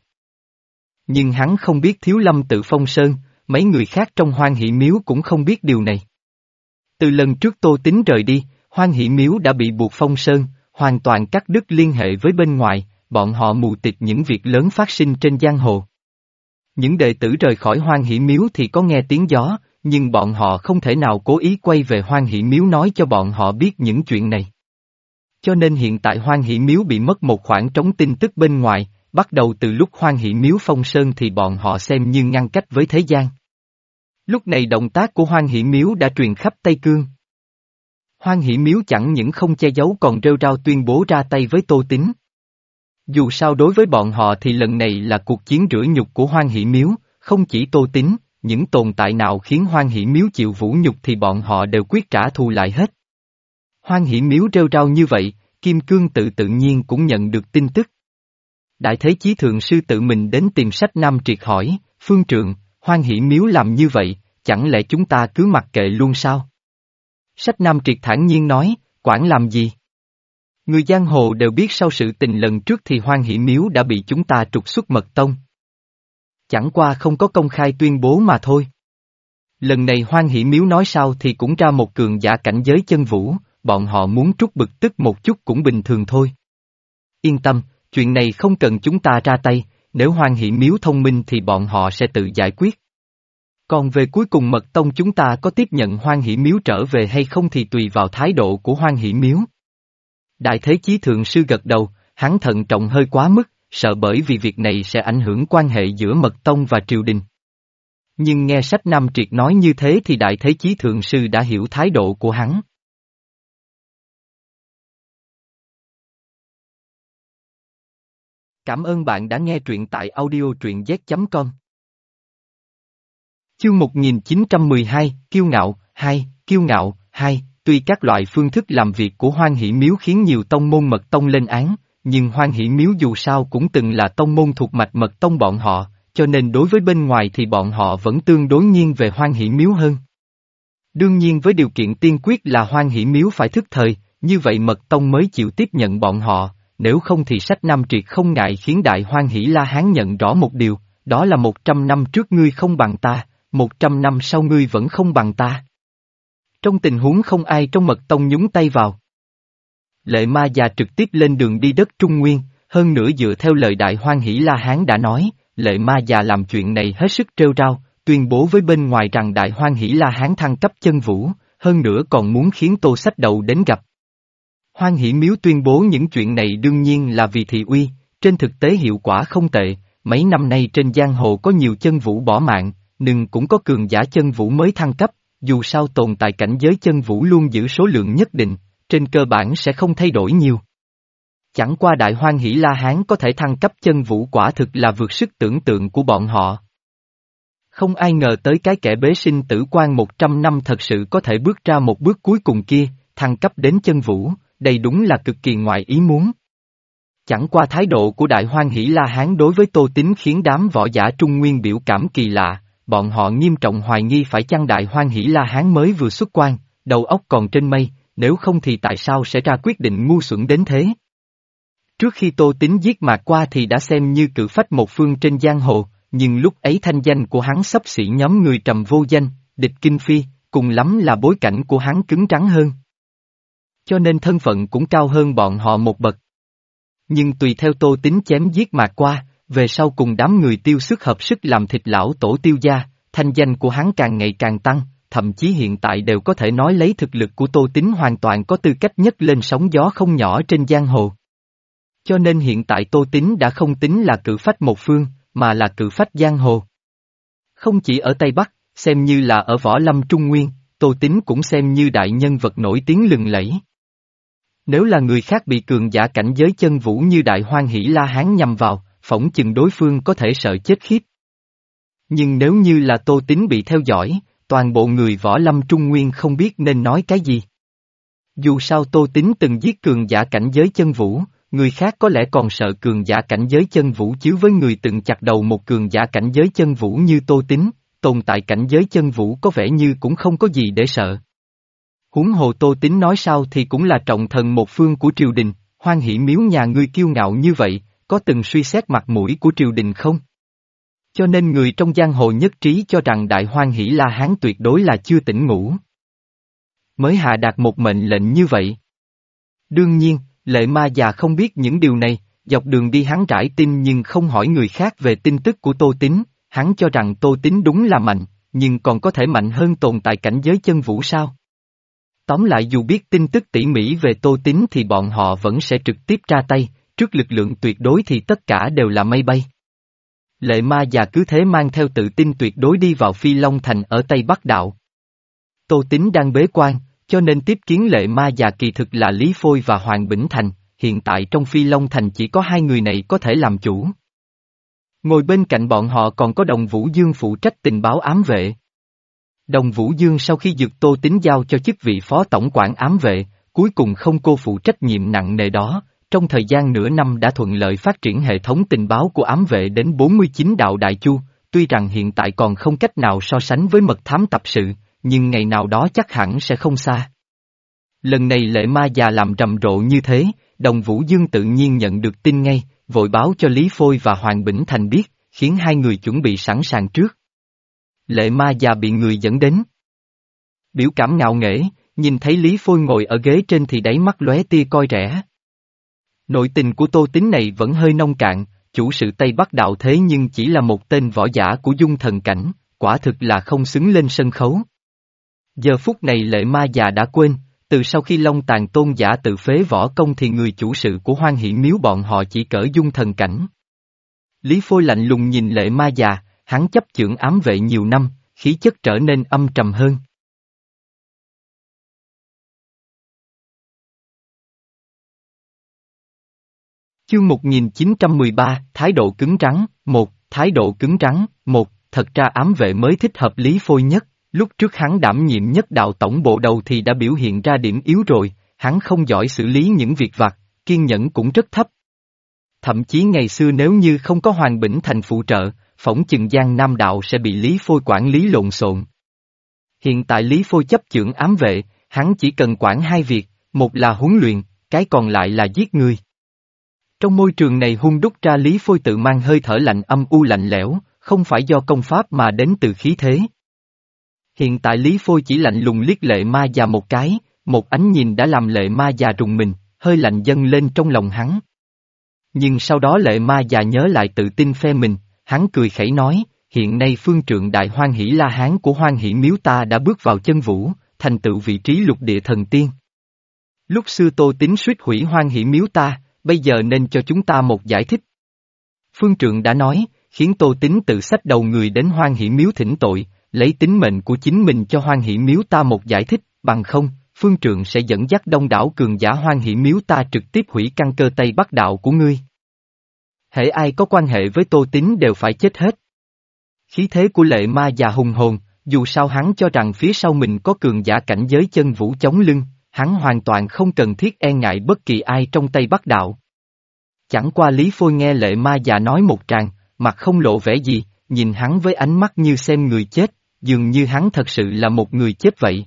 nhưng hắn không biết Thiếu Lâm Tự phong sơn, mấy người khác trong Hoan Hỷ miếu cũng không biết điều này. Từ lần trước Tô Tín rời đi, Hoan Hỷ miếu đã bị buộc phong sơn, hoàn toàn cắt đứt liên hệ với bên ngoài, bọn họ mù tịt những việc lớn phát sinh trên giang hồ. Những đệ tử rời khỏi Hoan Hỷ miếu thì có nghe tiếng gió, nhưng bọn họ không thể nào cố ý quay về Hoan Hỷ miếu nói cho bọn họ biết những chuyện này. Cho nên hiện tại Hoan Hỷ miếu bị mất một khoảng trống tin tức bên ngoài, bắt đầu từ lúc Hoan Hỷ miếu phong sơn thì bọn họ xem như ngăn cách với thế gian. Lúc này động tác của Hoan Hỷ miếu đã truyền khắp Tây Cương. Hoan Hỷ miếu chẳng những không che giấu còn rêu rao tuyên bố ra tay với Tô Tín. Dù sao đối với bọn họ thì lần này là cuộc chiến rửa nhục của Hoan Hỷ miếu, không chỉ Tô Tín, những tồn tại nào khiến Hoan Hỷ miếu chịu vũ nhục thì bọn họ đều quyết trả thù lại hết. Hoan Hỷ miếu rêu rao như vậy, Kim Cương tự tự nhiên cũng nhận được tin tức. Đại Thế Chí Thượng Sư tự mình đến tìm Sách Nam Triệt hỏi, Phương Trượng, Hoan Hỷ miếu làm như vậy, chẳng lẽ chúng ta cứ mặc kệ luôn sao? Sách Nam Triệt thản nhiên nói, quản làm gì? Người giang hồ đều biết sau sự tình lần trước thì Hoan Hỷ miếu đã bị chúng ta trục xuất mật tông. Chẳng qua không có công khai tuyên bố mà thôi. Lần này Hoan Hỷ Miếu nói sao thì cũng ra một cường giả cảnh giới chân vũ, bọn họ muốn trút bực tức một chút cũng bình thường thôi. Yên tâm, chuyện này không cần chúng ta ra tay, nếu Hoan Hỷ Miếu thông minh thì bọn họ sẽ tự giải quyết. Còn về cuối cùng Mật Tông chúng ta có tiếp nhận Hoan Hỷ Miếu trở về hay không thì tùy vào thái độ của Hoan Hỷ Miếu. Đại Thế Chí Thượng Sư gật đầu, hắn thận trọng hơi quá mức, sợ bởi vì việc này sẽ ảnh hưởng quan hệ giữa Mật Tông và triều đình. Nhưng nghe sách Nam Triệt nói như thế thì Đại Thế Chí Thượng Sư đã hiểu thái độ của hắn. Cảm ơn bạn đã nghe truyện tại audio truyện z chấm com. Chương một nghìn chín trăm mười hai, Kiêu Ngạo, hai, Kiêu Ngạo, hai, tuy các loại phương thức làm việc của Hoan Hỷ Miếu khiến nhiều tông môn Mật Tông lên án, nhưng Hoan Hỷ Miếu dù sao cũng từng là tông môn thuộc mạch Mật Tông bọn họ, cho nên đối với bên ngoài thì bọn họ vẫn tương đối nghiêng về Hoan Hỷ Miếu hơn. Đương nhiên với điều kiện tiên quyết là Hoan Hỷ Miếu phải thức thời, như vậy Mật Tông mới chịu tiếp nhận bọn họ, nếu không thì sách Nam Triệt không ngại khiến Đại Hoan Hỷ La Hán nhận rõ một điều, đó là một trăm năm trước ngươi không bằng ta, một trăm năm sau ngươi vẫn không bằng ta. Trong tình huống không ai trong Mật Tông nhúng tay vào. Lệ Ma già trực tiếp lên đường đi đất Trung Nguyên, hơn nữa dựa theo lời Đại Hoan Hỷ La Hán đã nói, Lệ Ma già làm chuyện này hết sức trêu rao, tuyên bố với bên ngoài rằng Đại Hoan Hỷ La Hán thăng cấp chân vũ, hơn nữa còn muốn khiến Tô Sách Đầu đến gặp. Hoan Hỷ Miếu tuyên bố những chuyện này đương nhiên là vì thị uy, trên thực tế hiệu quả không tệ, mấy năm nay trên giang hồ có nhiều chân vũ bỏ mạng, nhưng cũng có cường giả chân vũ mới thăng cấp, dù sao tồn tại cảnh giới chân vũ luôn giữ số lượng nhất định, trên cơ bản sẽ không thay đổi nhiều. Chẳng qua Đại Hoan Hỷ La Hán có thể thăng cấp chân vũ quả thực là vượt sức tưởng tượng của bọn họ. Không ai ngờ tới cái kẻ bế sinh tử quan một trăm năm thật sự có thể bước ra một bước cuối cùng kia, thăng cấp đến chân vũ, đây đúng là cực kỳ ngoại ý muốn. Chẳng qua thái độ của Đại Hoan Hỷ La Hán đối với Tô Tín khiến đám võ giả Trung Nguyên biểu cảm kỳ lạ, bọn họ nghiêm trọng hoài nghi phải chăng Đại Hoan Hỷ La Hán mới vừa xuất quan, đầu óc còn trên mây, nếu không thì tại sao sẽ ra quyết định ngu xuẩn đến thế. Trước khi Tô Tín giết Mạc Qua thì đã xem như cự phách một phương trên giang hồ, nhưng lúc ấy thanh danh của hắn xấp xỉ nhóm người Trầm Vô Danh, Địch Kinh Phi, cùng lắm là bối cảnh của hắn cứng rắn hơn. Cho nên thân phận cũng cao hơn bọn họ một bậc. Nhưng tùy theo Tô Tín chém giết Mạc Qua, về sau cùng đám người Tiêu sức hợp sức làm thịt lão tổ Tiêu gia, thanh danh của hắn càng ngày càng tăng, thậm chí hiện tại đều có thể nói lấy thực lực của Tô Tín hoàn toàn có tư cách nhất lên sóng gió không nhỏ trên giang hồ. Cho nên hiện tại Tô Tín đã không tính là cự phách một phương, mà là cự phách giang hồ. Không chỉ ở Tây Bắc, xem như là ở Võ Lâm Trung Nguyên, Tô Tín cũng xem như đại nhân vật nổi tiếng lừng lẫy. Nếu là người khác bị cường giả cảnh giới chân vũ như Đại Hoan Hỷ La Hán nhằm vào, phỏng chừng đối phương có thể sợ chết khiếp. Nhưng nếu như là Tô Tín bị theo dõi, toàn bộ người Võ Lâm Trung Nguyên không biết nên nói cái gì. Dù sao Tô Tín từng giết cường giả cảnh giới chân vũ, người khác có lẽ còn sợ cường giả cảnh giới chân vũ chứ với người từng chặt đầu một cường giả cảnh giới chân vũ như Tô Tín, tồn tại cảnh giới chân vũ có vẻ như cũng không có gì để sợ. Huống hồ Tô Tín nói sao thì cũng là trọng thần một phương của triều đình, Hoan Hỷ Miếu nhà ngươi kiêu ngạo như vậy, có từng suy xét mặt mũi của triều đình không? Cho nên người trong giang hồ nhất trí cho rằng Đại Hoan Hỷ La Hán tuyệt đối là chưa tỉnh ngủ. Mới hạ đạt một mệnh lệnh như vậy. Đương nhiên, Lệ Ma già không biết những điều này, dọc đường đi hắn rải tin nhưng không hỏi người khác về tin tức của Tô Tín, hắn cho rằng Tô Tín đúng là mạnh, nhưng còn có thể mạnh hơn tồn tại cảnh giới chân vũ sao? Tóm lại dù biết tin tức tỉ mỉ về Tô Tín thì bọn họ vẫn sẽ trực tiếp ra tay, trước lực lượng tuyệt đối thì tất cả đều là mây bay. Lệ Ma già cứ thế mang theo tự tin tuyệt đối đi vào Phi Long Thành ở Tây Bắc Đạo. Tô Tín đang bế quan, cho nên tiếp kiến Lệ Ma già kỳ thực là Lý Phôi và Hoàng Bỉnh Thành, hiện tại trong Phi Long Thành chỉ có hai người này có thể làm chủ. Ngồi bên cạnh bọn họ còn có Đồng Vũ Dương phụ trách tình báo ám vệ. Đồng Vũ Dương sau khi được Tô Tín giao cho chức vị phó tổng quản ám vệ, cuối cùng không cô phụ trách nhiệm nặng nề đó, trong thời gian nửa năm đã thuận lợi phát triển hệ thống tình báo của ám vệ đến bốn mươi chín đạo đại chu, tuy rằng hiện tại còn không cách nào so sánh với mật thám tập sự, nhưng ngày nào đó chắc hẳn sẽ không xa. Lần này Lệ Ma già làm rầm rộ như thế, Đồng Vũ Dương tự nhiên nhận được tin ngay, vội báo cho Lý Phôi và Hoàng Bỉnh Thành biết, khiến hai người chuẩn bị sẵn sàng trước. Lệ ma già bị người dẫn đến. Biểu cảm ngạo nghễ, nhìn thấy Lý Phôi ngồi ở ghế trên thì đáy mắt lóe tia coi rẻ. Nội tình của Tô Tín này vẫn hơi nông cạn, chủ sự Tây Bắc đạo thế nhưng chỉ là một tên võ giả của dung thần cảnh, quả thực là không xứng lên sân khấu. Giờ phút này lệ ma già đã quên, từ sau khi Long Tàn tôn giả tự phế võ công thì người chủ sự của Hoan Hỷ Miếu bọn họ chỉ cỡ dung thần cảnh. Lý Phôi lạnh lùng nhìn lệ ma già, hắn chấp chưởng ám vệ nhiều năm, khí chất trở nên âm trầm hơn. Chương một nghìn chín trăm mười ba, Thái độ cứng rắn, một, Thái độ cứng rắn, một, thật ra ám vệ mới thích hợp Lý Phôi nhất, lúc trước hắn đảm nhiệm nhất đạo tổng bộ đầu thì đã biểu hiện ra điểm yếu rồi, hắn không giỏi xử lý những việc vặt, kiên nhẫn cũng rất thấp. Thậm chí ngày xưa nếu như không có Hoàng Bỉnh Thành phụ trợ, phỏng chừng Giang Nam đạo sẽ bị Lý Phôi quản lý lộn xộn. Hiện tại Lý Phôi chấp chưởng ám vệ, hắn chỉ cần quản hai việc, một là huấn luyện, cái còn lại là giết người. Trong môi trường này hun đúc ra Lý Phôi tự mang hơi thở lạnh âm u lạnh lẽo, không phải do công pháp mà đến từ khí thế. Hiện tại Lý Phôi chỉ lạnh lùng liếc lệ ma già một cái, một ánh nhìn đã làm lệ ma già rùng mình, hơi lạnh dâng lên trong lòng hắn. Nhưng sau đó lệ ma già nhớ lại tự tin phe mình, hắn cười khẩy nói, hiện nay phương trượng đại Hoan Hỷ La Hán của Hoan Hỷ Miếu ta đã bước vào chân vũ, thành tựu vị trí lục địa thần tiên. Lúc xưa Tô Tín suýt hủy Hoan Hỷ Miếu ta, bây giờ nên cho chúng ta một giải thích. Phương trượng đã nói, khiến Tô Tín tự xách đầu người đến Hoan Hỷ Miếu thỉnh tội, lấy tính mệnh của chính mình cho Hoan Hỷ Miếu ta một giải thích, bằng không, phương trượng sẽ dẫn dắt đông đảo cường giả Hoan Hỷ Miếu ta trực tiếp hủy căn cơ Tây Bắc đạo của ngươi. Hễ ai có quan hệ với Tô Tín đều phải chết hết. Khí thế của lệ ma già hùng hồn, dù sao hắn cho rằng phía sau mình có cường giả cảnh giới chân vũ chống lưng, hắn hoàn toàn không cần thiết e ngại bất kỳ ai trong Tây Bắc đạo. Chẳng qua Lý Phôi nghe lệ ma già nói một tràng, mặt không lộ vẻ gì, nhìn hắn với ánh mắt như xem người chết, dường như hắn thật sự là một người chết vậy.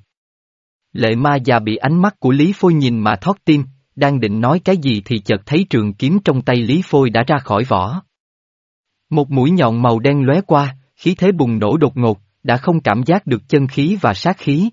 Lệ ma già bị ánh mắt của Lý Phôi nhìn mà thót tim, đang định nói cái gì thì chợt thấy trường kiếm trong tay Lý Phôi đã ra khỏi vỏ. Một mũi nhọn màu đen lóe qua, khí thế bùng nổ đột ngột, đã không cảm giác được chân khí và sát khí.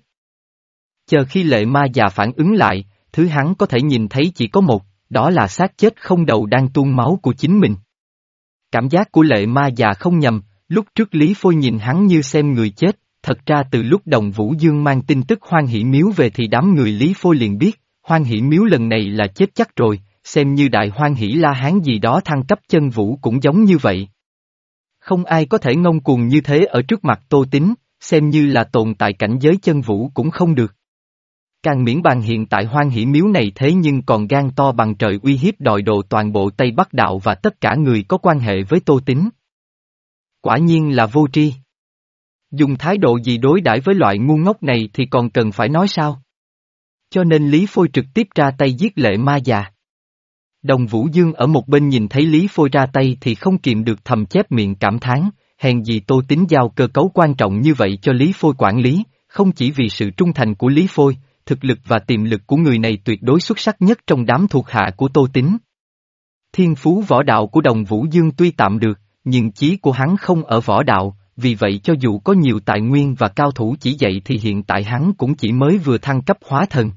Chờ khi lệ ma già phản ứng lại, thứ hắn có thể nhìn thấy chỉ có một, đó là xác chết không đầu đang tuôn máu của chính mình. Cảm giác của lệ ma già không nhầm, lúc trước Lý Phôi nhìn hắn như xem người chết, thật ra từ lúc Đồng Vũ Dương mang tin tức Hoan Hỷ Miếu về thì đám người Lý Phôi liền biết, Hoan Hỷ Miếu lần này là chết chắc rồi, xem như đại Hoan Hỷ La Hán gì đó thăng cấp chân vũ cũng giống như vậy. Không ai có thể ngông cuồng như thế ở trước mặt Tô Tín, xem như là tồn tại cảnh giới chân vũ cũng không được. Càng miễn bàn hiện tại Hoan Hỷ Miếu này thế nhưng còn gan to bằng trời uy hiếp đòi đồ toàn bộ Tây Bắc đạo và tất cả người có quan hệ với Tô Tín. Quả nhiên là vô tri. Dùng thái độ gì đối đãi với loại ngu ngốc này thì còn cần phải nói sao? Cho nên Lý Phôi trực tiếp ra tay giết lệ ma già. Đồng Vũ Dương ở một bên nhìn thấy Lý Phôi ra tay thì không kiềm được thầm chép miệng cảm thán, hèn gì Tô Tín giao cơ cấu quan trọng như vậy cho Lý Phôi quản lý, không chỉ vì sự trung thành của Lý Phôi, thực lực và tiềm lực của người này tuyệt đối xuất sắc nhất trong đám thuộc hạ của Tô Tín. Thiên phú võ đạo của Đồng Vũ Dương tuy tạm được, nhưng chí của hắn không ở võ đạo, vì vậy cho dù có nhiều tài nguyên và cao thủ chỉ dạy thì hiện tại hắn cũng chỉ mới vừa thăng cấp hóa thần.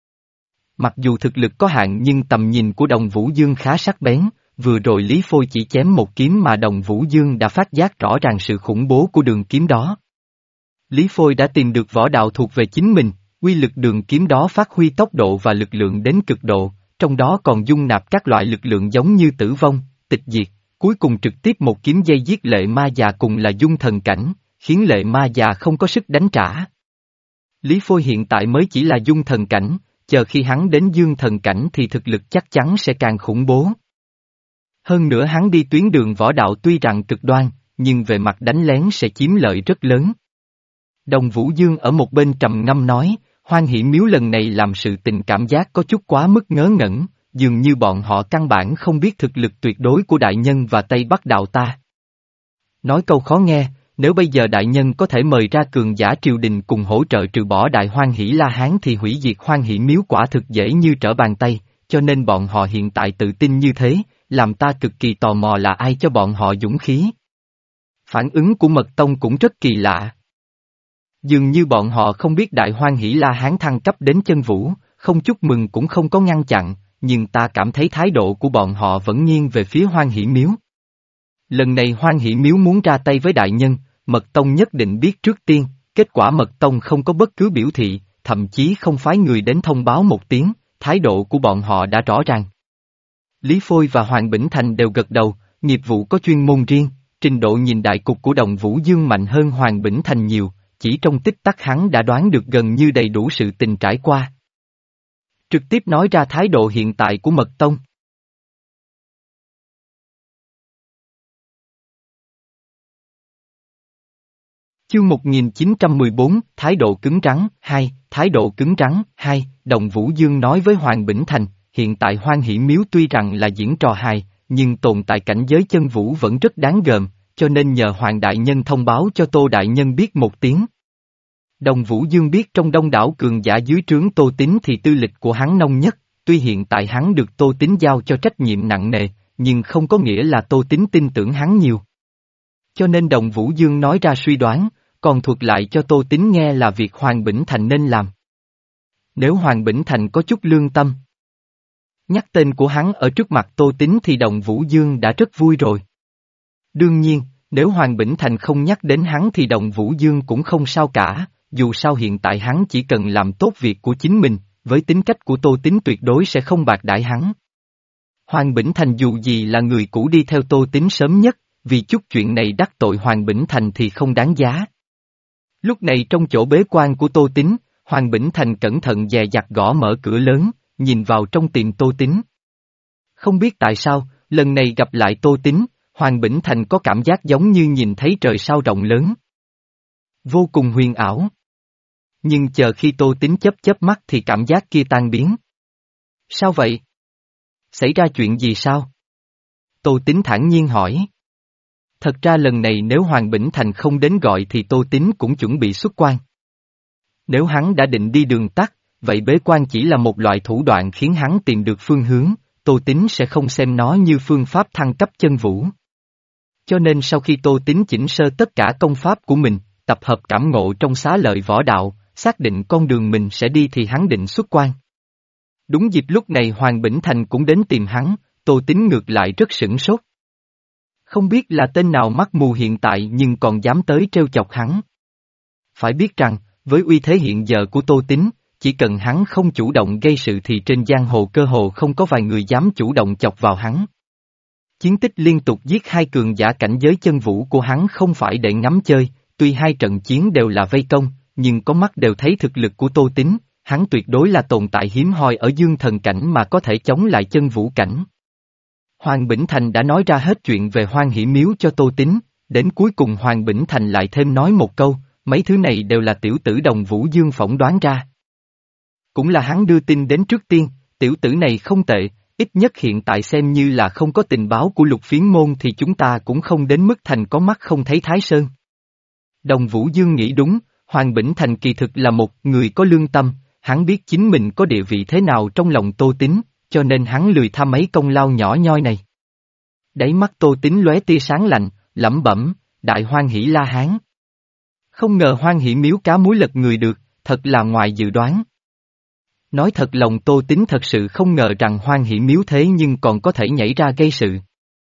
Mặc dù thực lực có hạn nhưng tầm nhìn của Đồng Vũ Dương khá sắc bén, vừa rồi Lý Phôi chỉ chém một kiếm mà Đồng Vũ Dương đã phát giác rõ ràng sự khủng bố của đường kiếm đó. Lý Phôi đã tìm được võ đạo thuộc về chính mình, quy lực đường kiếm đó phát huy tốc độ và lực lượng đến cực độ, trong đó còn dung nạp các loại lực lượng giống như tử vong, tịch diệt, cuối cùng trực tiếp một kiếm dây giết lệ ma già cùng là dung thần cảnh, khiến lệ ma già không có sức đánh trả. Lý Phôi hiện tại mới chỉ là dung thần cảnh, chờ khi hắn đến dương thần cảnh thì thực lực chắc chắn sẽ càng khủng bố. Hơn nữa hắn đi tuyến đường võ đạo tuy rằng cực đoan, nhưng về mặt đánh lén sẽ chiếm lợi rất lớn. Đồng Vũ Dương ở một bên trầm ngâm nói, Hoan Hỷ Miếu lần này làm sự tình cảm giác có chút quá mức ngớ ngẩn, dường như bọn họ căn bản không biết thực lực tuyệt đối của đại nhân và Tây Bắc đạo ta. Nói câu khó nghe, nếu bây giờ đại nhân có thể mời ra cường giả triều đình cùng hỗ trợ trừ bỏ đại Hoan Hỷ La Hán thì hủy diệt Hoan Hỷ Miếu quả thực dễ như trở bàn tay, cho nên bọn họ hiện tại tự tin như thế, làm ta cực kỳ tò mò là ai cho bọn họ dũng khí. Phản ứng của Mật Tông cũng rất kỳ lạ, Dường như bọn họ không biết Đại Hoan Hỷ La Hán thăng cấp đến chân vũ, không chúc mừng cũng không có ngăn chặn, nhưng ta cảm thấy thái độ của bọn họ vẫn nghiêng về phía Hoan Hỷ Miếu. Lần này Hoan Hỷ Miếu muốn ra tay với đại nhân, Mật Tông nhất định biết trước tiên, kết quả Mật Tông không có bất cứ biểu thị, thậm chí không phái người đến thông báo một tiếng, thái độ của bọn họ đã rõ ràng. Lý Phôi và Hoàng Bỉnh Thành đều gật đầu, nghiệp vụ có chuyên môn riêng, trình độ nhìn đại cục của Đồng Vũ Dương mạnh hơn Hoàng Bỉnh Thành nhiều, chỉ trong tích tắc hắn đã đoán được gần như đầy đủ sự tình trải qua. Trực tiếp nói ra thái độ hiện tại của Mật Tông. Chương một nghìn chín trăm mười bốn, Thái độ cứng rắn, hai, Thái độ cứng rắn, hai, Đồng Vũ Dương nói với Hoàng Bỉnh Thành, hiện tại Hoan Hỷ Miếu tuy rằng là diễn trò hài, nhưng tồn tại cảnh giới chân vũ vẫn rất đáng gờm, cho nên nhờ Hoàng Đại Nhân thông báo cho Tô Đại Nhân biết một tiếng. Đồng Vũ Dương biết trong đông đảo cường giả dưới trướng Tô Tín thì tư lịch của hắn nông nhất, tuy hiện tại hắn được Tô Tín giao cho trách nhiệm nặng nề, nhưng không có nghĩa là Tô Tín tin tưởng hắn nhiều. Cho nên Đồng Vũ Dương nói ra suy đoán, còn thuật lại cho Tô Tín nghe là việc Hoàng Bỉnh Thành nên làm. Nếu Hoàng Bỉnh Thành có chút lương tâm, nhắc tên của hắn ở trước mặt Tô Tín thì Đồng Vũ Dương đã rất vui rồi. Đương nhiên, nếu Hoàng Bỉnh Thành không nhắc đến hắn thì Đồng Vũ Dương cũng không sao cả, dù sao hiện tại hắn chỉ cần làm tốt việc của chính mình, với tính cách của Tô Tín tuyệt đối sẽ không bạc đãi hắn. Hoàng Bỉnh Thành dù gì là người cũ đi theo Tô Tín sớm nhất, vì chút chuyện này đắc tội Hoàng Bỉnh Thành thì không đáng giá. Lúc này trong chỗ bế quan của Tô Tín, Hoàng Bỉnh Thành cẩn thận dè dặt gõ mở cửa lớn, nhìn vào trong tiệm Tô Tín. Không biết tại sao, lần này gặp lại Tô Tín, Hoàng Bỉnh Thành có cảm giác giống như nhìn thấy trời sao rộng lớn. Vô cùng huyền ảo. Nhưng chờ khi Tô Tín chớp chớp mắt thì cảm giác kia tan biến. Sao vậy? Xảy ra chuyện gì sao? Tô Tín thản nhiên hỏi. Thật ra lần này nếu Hoàng Bỉnh Thành không đến gọi thì Tô Tín cũng chuẩn bị xuất quan. Nếu hắn đã định đi đường tắt, vậy bế quan chỉ là một loại thủ đoạn khiến hắn tìm được phương hướng, Tô Tín sẽ không xem nó như phương pháp thăng cấp chân vũ. Cho nên sau khi Tô Tín chỉnh sơ tất cả công pháp của mình, tập hợp cảm ngộ trong xá lợi võ đạo, xác định con đường mình sẽ đi thì hắn định xuất quan. Đúng dịp lúc này Hoàng Bỉnh Thành cũng đến tìm hắn, Tô Tín ngược lại rất sửng sốt. Không biết là tên nào mắt mù hiện tại nhưng còn dám tới trêu chọc hắn. Phải biết rằng, với uy thế hiện giờ của Tô Tín, chỉ cần hắn không chủ động gây sự thì trên giang hồ cơ hồ không có vài người dám chủ động chọc vào hắn. Chiến tích liên tục giết hai cường giả cảnh giới chân vũ của hắn không phải để ngắm chơi, tuy hai trận chiến đều là vây công, nhưng có mắt đều thấy thực lực của Tô Tín, hắn tuyệt đối là tồn tại hiếm hoi ở dương thần cảnh mà có thể chống lại chân vũ cảnh. Hoàng Bỉnh Thành đã nói ra hết chuyện về Hoan Hỷ Miếu cho Tô Tín, đến cuối cùng Hoàng Bỉnh Thành lại thêm nói một câu, mấy thứ này đều là tiểu tử Đồng Vũ Dương phỏng đoán ra. Cũng là hắn đưa tin đến trước tiên, tiểu tử này không tệ, ít nhất hiện tại xem như là không có tình báo của Lục Phiến Môn thì chúng ta cũng không đến mức thành có mắt không thấy Thái Sơn. Đồng Vũ Dương nghĩ đúng, Hoàng Bỉnh Thành kỳ thực là một người có lương tâm, hắn biết chính mình có địa vị thế nào trong lòng Tô Tín, cho nên hắn lười tham mấy công lao nhỏ nhoi này. Đáy mắt Tô Tín lóe tia sáng lạnh, lẩm bẩm, Đại Hoan Hỷ La Hán. Không ngờ Hoan Hỷ Miếu cá muối lật người được, thật là ngoài dự đoán. Nói thật lòng Tô Tín thật sự không ngờ rằng Hoan Hỷ Miếu thế nhưng còn có thể nhảy ra gây sự.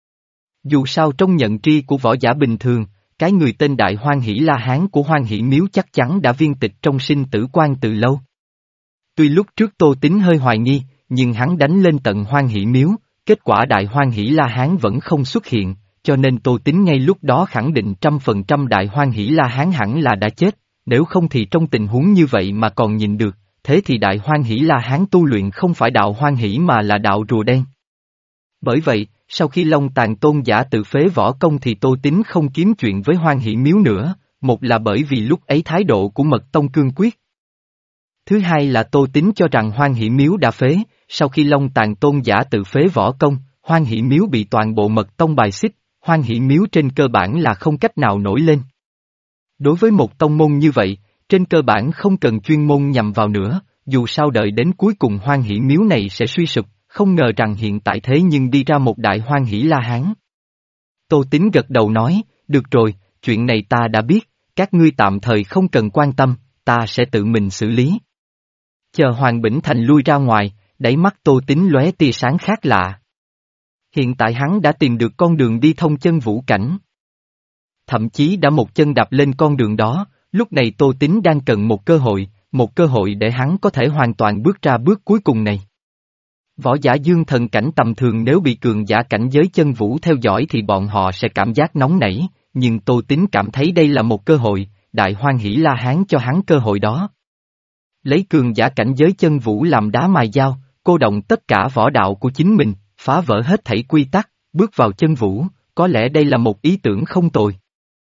Dù sao trong nhận tri của võ giả bình thường, cái người tên Đại Hoan Hỷ La Hán của Hoan Hỷ Miếu chắc chắn đã viên tịch trong sinh tử quan từ lâu. Tuy lúc trước Tô Tín hơi hoài nghi, nhưng hắn đánh lên tận Hoan Hỷ Miếu, kết quả Đại Hoan Hỷ La Hán vẫn không xuất hiện, cho nên Tô Tín ngay lúc đó khẳng định trăm phần trăm Đại Hoan Hỷ La Hán hẳn là đã chết, nếu không thì trong tình huống như vậy mà còn nhìn được, thế thì Đại Hoan Hỷ La Hán tu luyện không phải đạo Hoan Hỷ mà là đạo rùa đen. Bởi vậy, sau khi Long Tàn Tôn giả tự phế võ công thì Tô Tín không kiếm chuyện với Hoan Hỷ Miếu nữa, một là bởi vì lúc ấy thái độ của Mật Tông cương quyết. Thứ hai là Tô Tín cho rằng Hoan Hỷ Miếu đã phế, sau khi Long Tàn Tôn giả tự phế võ công, Hoan Hỷ Miếu bị toàn bộ Mật Tông bài xích, Hoan Hỷ Miếu trên cơ bản là không cách nào nổi lên. Đối với một tông môn như vậy, trên cơ bản không cần chuyên môn nhằm vào nữa, dù sao đợi đến cuối cùng Hoan Hỷ Miếu này sẽ suy sụp, không ngờ rằng hiện tại thế nhưng đi ra một Đại Hoan Hỷ La Hán. Tô Tín gật đầu nói, được rồi, chuyện này ta đã biết, các ngươi tạm thời không cần quan tâm, ta sẽ tự mình xử lý. Chờ Hoàng Bỉnh Thành lui ra ngoài, đáy mắt Tô Tín lóe tia sáng khác lạ. Hiện tại hắn đã tìm được con đường đi thông chân vũ cảnh. Thậm chí đã một chân đạp lên con đường đó, lúc này Tô Tín đang cần một cơ hội, một cơ hội để hắn có thể hoàn toàn bước ra bước cuối cùng này. Võ giả dương thần cảnh tầm thường nếu bị cường giả cảnh giới chân vũ theo dõi thì bọn họ sẽ cảm giác nóng nảy, nhưng Tô Tín cảm thấy đây là một cơ hội, Đại Hoan Hỷ La Hán cho hắn cơ hội đó. Lấy cường giả cảnh giới chân vũ làm đá mài dao, cô động tất cả võ đạo của chính mình, phá vỡ hết thảy quy tắc, bước vào chân vũ, có lẽ đây là một ý tưởng không tồi.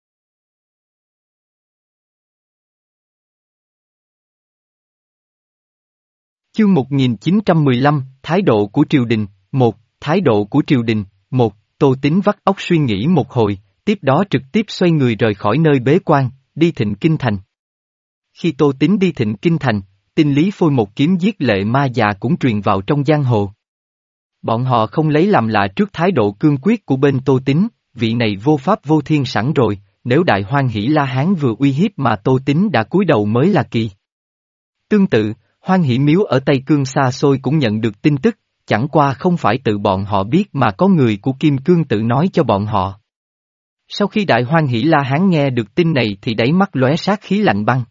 Chương một nghìn chín trăm mười lăm, Thái độ của triều đình, một, Thái độ của triều đình, một, Tô Tín vắt óc suy nghĩ một hồi, tiếp đó trực tiếp xoay người rời khỏi nơi bế quan, đi Thịnh Kinh Thành. Khi Tô Tín đi Thịnh Kinh Thành, tin Lý Phôi một kiếm giết lệ ma già cũng truyền vào trong giang hồ. Bọn họ không lấy làm lạ trước thái độ cương quyết của bên Tô Tín, vị này vô pháp vô thiên sẵn rồi, nếu Đại Hoan Hỷ La Hán vừa uy hiếp mà Tô Tín đã cúi đầu mới là kỳ. Tương tự, Hoan Hỷ Miếu ở Tây Cương xa xôi cũng nhận được tin tức, chẳng qua không phải tự bọn họ biết mà có người của Kim Cương tự nói cho bọn họ. Sau khi Đại Hoan Hỷ La Hán nghe được tin này thì đáy mắt lóe sát khí lạnh băng.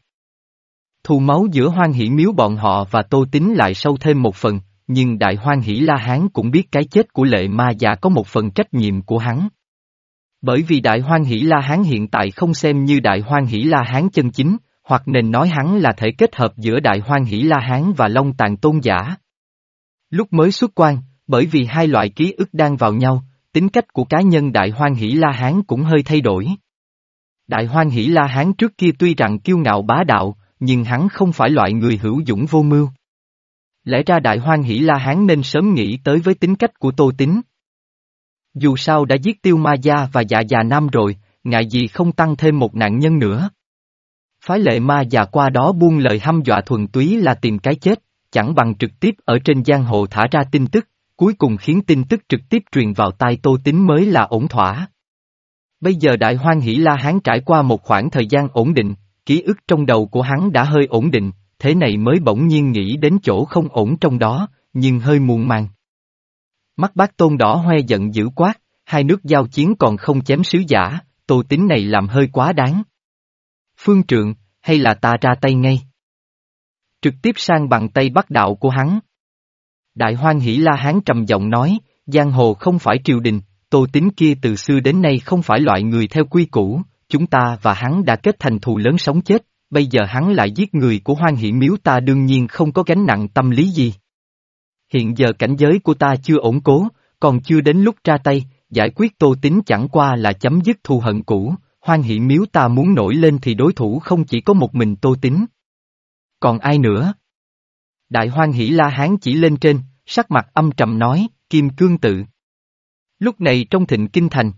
Thù máu giữa Hoan Hỷ Miếu bọn họ và Tô Tín lại sâu thêm một phần, nhưng Đại Hoan Hỷ La Hán cũng biết cái chết của lệ ma già có một phần trách nhiệm của hắn. Bởi vì Đại Hoan Hỷ La Hán hiện tại không xem như Đại Hoan Hỷ La Hán chân chính, hoặc nên nói hắn là thể kết hợp giữa Đại Hoan Hỷ La Hán và Long Tàn Tôn giả. Lúc mới xuất quan, bởi vì hai loại ký ức đang vào nhau, tính cách của cá nhân Đại Hoan Hỷ La Hán cũng hơi thay đổi. Đại Hoan Hỷ La Hán trước kia tuy rằng kiêu ngạo bá đạo, nhưng hắn không phải loại người hữu dũng vô mưu. Lẽ ra Đại Hoan Hỷ La Hán nên sớm nghĩ tới với tính cách của Tô Tín. Dù sao đã giết Tiêu Ma Gia và Dạ Già Nam rồi, ngại gì không tăng thêm một nạn nhân nữa. Phái lệ ma già qua đó buông lời hăm dọa thuần túy là tìm cái chết, chẳng bằng trực tiếp ở trên giang hồ thả ra tin tức, cuối cùng khiến tin tức trực tiếp truyền vào tai Tô Tín mới là ổn thỏa. Bây giờ Đại Hoan Hỷ La Hán trải qua một khoảng thời gian ổn định, ký ức trong đầu của hắn đã hơi ổn định, thế này mới bỗng nhiên nghĩ đến chỗ không ổn trong đó, nhưng hơi muộn màng. Mắt Bác Tôn đỏ hoe giận dữ quát, hai nước giao chiến còn không chém sứ giả, Tô Tín này làm hơi quá đáng. Phương Trượng, hay là ta ra tay ngay? Trực tiếp sang bằng tay bắt đạo của hắn. Đại Hoan Hỷ La Hán trầm giọng nói, giang hồ không phải triều đình, Tô Tín kia từ xưa đến nay không phải loại người theo quy củ, chúng ta và hắn đã kết thành thù lớn sống chết, bây giờ hắn lại giết người của Hoan Hỷ Miếu ta đương nhiên không có gánh nặng tâm lý gì. Hiện giờ cảnh giới của ta chưa ổn cố, còn chưa đến lúc ra tay, giải quyết Tô Tín chẳng qua là chấm dứt thù hận cũ. Hoan Hỷ Miếu ta muốn nổi lên thì đối thủ không chỉ có một mình Tô Tín. Còn ai nữa? Đại Hoan Hỷ La Hán chỉ lên trên, sắc mặt âm trầm nói, Kim Cương tự. Lúc này trong Thịnh Kinh Thành,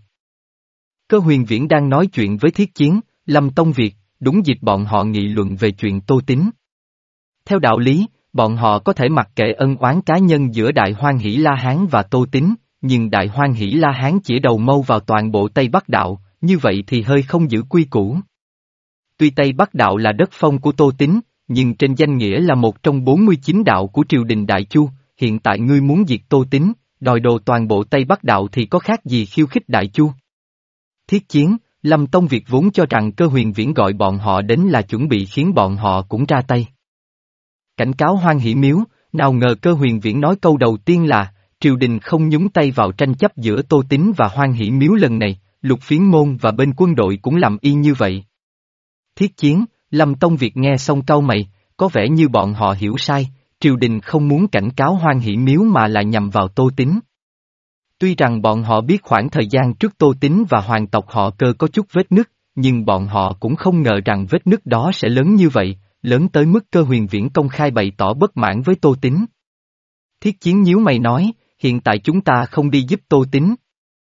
Cơ Huyền Viễn đang nói chuyện với Thiết Chiến, Lâm Tông Việt, đúng dịp bọn họ nghị luận về chuyện Tô Tín. Theo đạo lý, bọn họ có thể mặc kệ ân oán cá nhân giữa Đại Hoan Hỷ La Hán và Tô Tín, nhưng Đại Hoan Hỷ La Hán chỉ đầu mâu vào toàn bộ Tây Bắc Đạo. Như vậy thì hơi không giữ quy củ. Tuy Tây Bắc Đạo là đất phong của Tô Tín, nhưng trên danh nghĩa là một trong bốn mươi chín đạo của triều đình Đại Chu, hiện tại ngươi muốn diệt Tô Tín, đòi đồ toàn bộ Tây Bắc Đạo thì có khác gì khiêu khích Đại Chu. Thiết Chiến, Lâm Tông Việt vốn cho rằng Cơ Huyền Viễn gọi bọn họ đến là chuẩn bị khiến bọn họ cũng ra tay. Cảnh cáo Hoan Hỷ Miếu, nào ngờ Cơ Huyền Viễn nói câu đầu tiên là, triều đình không nhúng tay vào tranh chấp giữa Tô Tín và Hoan Hỷ Miếu lần này. Lục Phiến Môn và bên quân đội cũng làm y như vậy. Thiết Chiến, Lâm Tông Việt nghe xong cau mày, có vẻ như bọn họ hiểu sai, triều đình không muốn cảnh cáo Hoan Hỷ Miếu mà là nhằm vào Tô Tín. Tuy rằng bọn họ biết khoảng thời gian trước Tô Tín và hoàng tộc họ Cơ có chút vết nứt, nhưng bọn họ cũng không ngờ rằng vết nứt đó sẽ lớn như vậy, lớn tới mức Cơ Huyền Viễn công khai bày tỏ bất mãn với Tô Tín. Thiết Chiến nhíu mày nói, hiện tại chúng ta không đi giúp Tô Tín.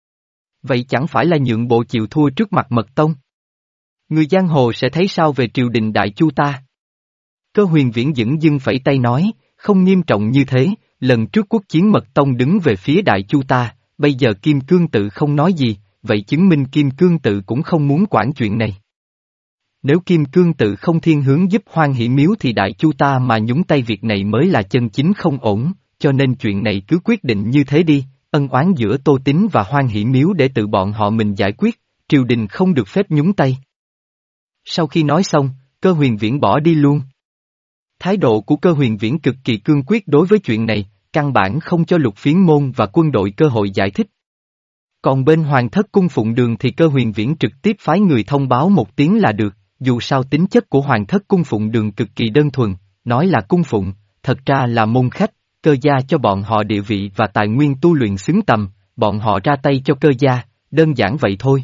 Vậy chẳng phải là nhượng bộ chịu thua trước mặt Mật Tông? Người giang hồ sẽ thấy sao về triều đình Đại Chu ta? Cơ Huyền Viễn dửng dưng phẩy tay nói, không nghiêm trọng như thế, lần trước quốc chiến Mật Tông đứng về phía Đại Chu ta, bây giờ Kim Cương tự không nói gì, vậy chứng minh Kim Cương tự cũng không muốn quản chuyện này. Nếu Kim Cương tự không thiên hướng giúp Hoan Hỷ Miếu thì đại chu ta mà nhúng tay việc này mới là chân chính không ổn, cho nên chuyện này cứ quyết định như thế đi, ân oán giữa Tô Tín và Hoan Hỷ Miếu để tự bọn họ mình giải quyết, triều đình không được phép nhúng tay. Sau khi nói xong, Cơ Huyền Viễn bỏ đi luôn. Thái độ của Cơ Huyền Viễn cực kỳ cương quyết đối với chuyện này, căn bản không cho Lục Phiến Môn và quân đội cơ hội giải thích. Còn bên Hoàng thất cung Phụng Đường thì Cơ Huyền Viễn trực tiếp phái người thông báo một tiếng là được, dù sao tính chất của Hoàng thất cung Phụng Đường cực kỳ đơn thuần, nói là cung phụng, thật ra là môn khách, cơ gia cho bọn họ địa vị và tài nguyên tu luyện xứng tầm, bọn họ ra tay cho cơ gia, đơn giản vậy thôi.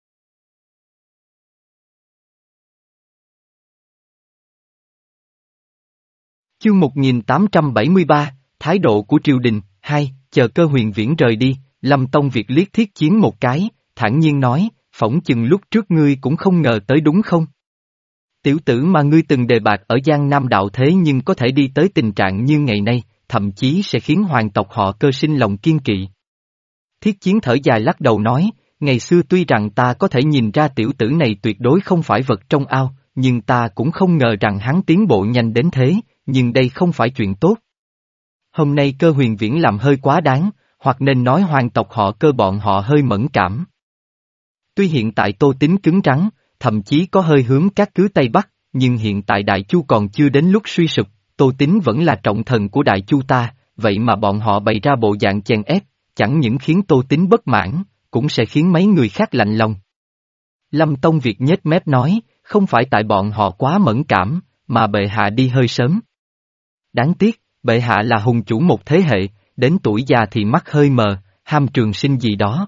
Chương một nghìn tám trăm bảy mươi ba, Thái độ của triều đình, hai, chờ Cơ Huyền Viễn rời đi, Lâm Tông Việt liếc Thiết Chiến một cái, thản nhiên nói, phỏng chừng lúc trước ngươi cũng không ngờ tới đúng không? Tiểu tử mà ngươi từng đề bạt ở Giang Nam đạo thế nhưng có thể đi tới tình trạng như ngày nay, thậm chí sẽ khiến hoàng tộc họ Cơ sinh lòng kiên kỵ. Thiết Chiến thở dài lắc đầu nói, ngày xưa tuy rằng ta có thể nhìn ra tiểu tử này tuyệt đối không phải vật trong ao, nhưng ta cũng không ngờ rằng hắn tiến bộ nhanh đến thế, nhưng đây không phải chuyện tốt. Hôm nay Cơ Huyền Viễn làm hơi quá đáng, hoặc nên nói hoàng tộc họ Cơ bọn họ hơi mẫn cảm. Tuy hiện tại Tô Tín cứng rắn, thậm chí có hơi hướng các cứ Tây Bắc, nhưng hiện tại Đại Chu còn chưa đến lúc suy sụp, Tô Tín vẫn là trọng thần của Đại Chu ta, vậy mà bọn họ bày ra bộ dạng chèn ép, chẳng những khiến Tô Tín bất mãn, cũng sẽ khiến mấy người khác lạnh lòng. Lâm Tông Việt nhếch mép nói, không phải tại bọn họ quá mẫn cảm, mà bệ hạ đi hơi sớm. Đáng tiếc, bệ hạ là hùng chủ một thế hệ, đến tuổi già thì mắt hơi mờ, ham trường sinh gì đó.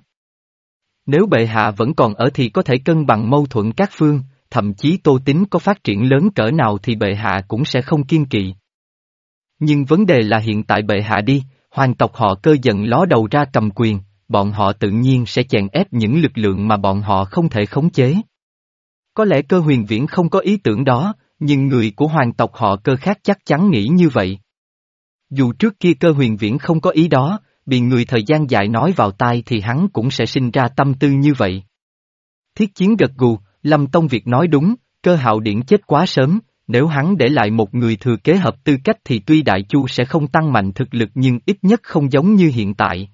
Nếu bệ hạ vẫn còn ở thì có thể cân bằng mâu thuẫn các phương, thậm chí Tô Tín có phát triển lớn cỡ nào thì bệ hạ cũng sẽ không kiên kỵ. Nhưng vấn đề là hiện tại bệ hạ đi, hoàng tộc họ Cơ giận ló đầu ra cầm quyền, bọn họ tự nhiên sẽ chèn ép những lực lượng mà bọn họ không thể khống chế. Có lẽ Cơ Huyền Viễn không có ý tưởng đó, nhưng người của hoàng tộc họ Cơ khác chắc chắn nghĩ như vậy. Dù trước kia Cơ Huyền Viễn không có ý đó, bị người thời gian dài nói vào tai thì hắn cũng sẽ sinh ra tâm tư như vậy. Thiết Chiến gật gù, Lâm Tông Việt nói đúng, Cơ Hạo Điển chết quá sớm, nếu hắn để lại một người thừa kế hợp tư cách thì tuy Đại Chu sẽ không tăng mạnh thực lực nhưng ít nhất không giống như hiện tại.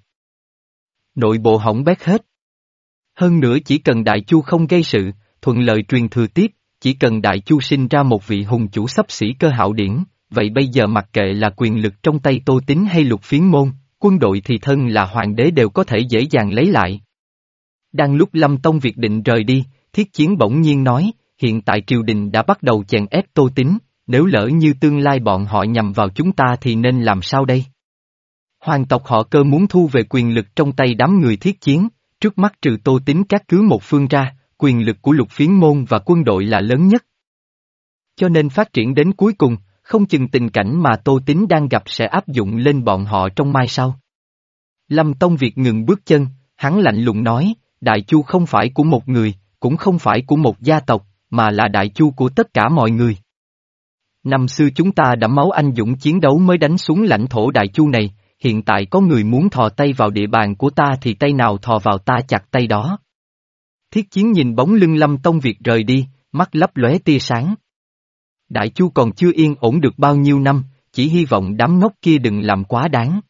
Nội bộ hỏng bét hết. Hơn nữa chỉ cần Đại Chu không gây sự, thuận lợi truyền thừa tiếp, chỉ cần Đại Chu sinh ra một vị hùng chủ xấp xỉ Cơ Hạo Điển, vậy bây giờ mặc kệ là quyền lực trong tay Tô Tín hay Lục Phiến Môn, quân đội thì thân là hoàng đế đều có thể dễ dàng lấy lại. Đang lúc Lâm Tông Việt định rời đi, Thiết Chiến bỗng nhiên nói, hiện tại triều đình đã bắt đầu chèn ép Tô Tín, nếu lỡ như tương lai bọn họ nhằm vào chúng ta thì nên làm sao đây? Hoàng tộc họ Cơ muốn thu về quyền lực trong tay đám người Thiết Chiến, trước mắt trừ Tô Tín các cứ một phương ra, quyền lực của Lục Phiến Môn và quân đội là lớn nhất. Cho nên phát triển đến cuối cùng, không chừng tình cảnh mà Tô Tín đang gặp sẽ áp dụng lên bọn họ trong mai sau. Lâm Tông Việt ngừng bước chân, hắn lạnh lùng nói, Đại Chu không phải của một người, cũng không phải của một gia tộc, mà là Đại Chu của tất cả mọi người. Năm xưa chúng ta đã máu anh dũng chiến đấu mới đánh xuống lãnh thổ Đại Chu này, hiện tại có người muốn thò tay vào địa bàn của ta thì tay nào thò vào ta chặt tay đó. Thiết Chiến nhìn bóng lưng Lâm Tông Việt rời đi, mắt lấp lóe tia sáng. Đại Chu còn chưa yên ổn được bao nhiêu năm, chỉ hy vọng đám ngốc kia đừng làm quá đáng.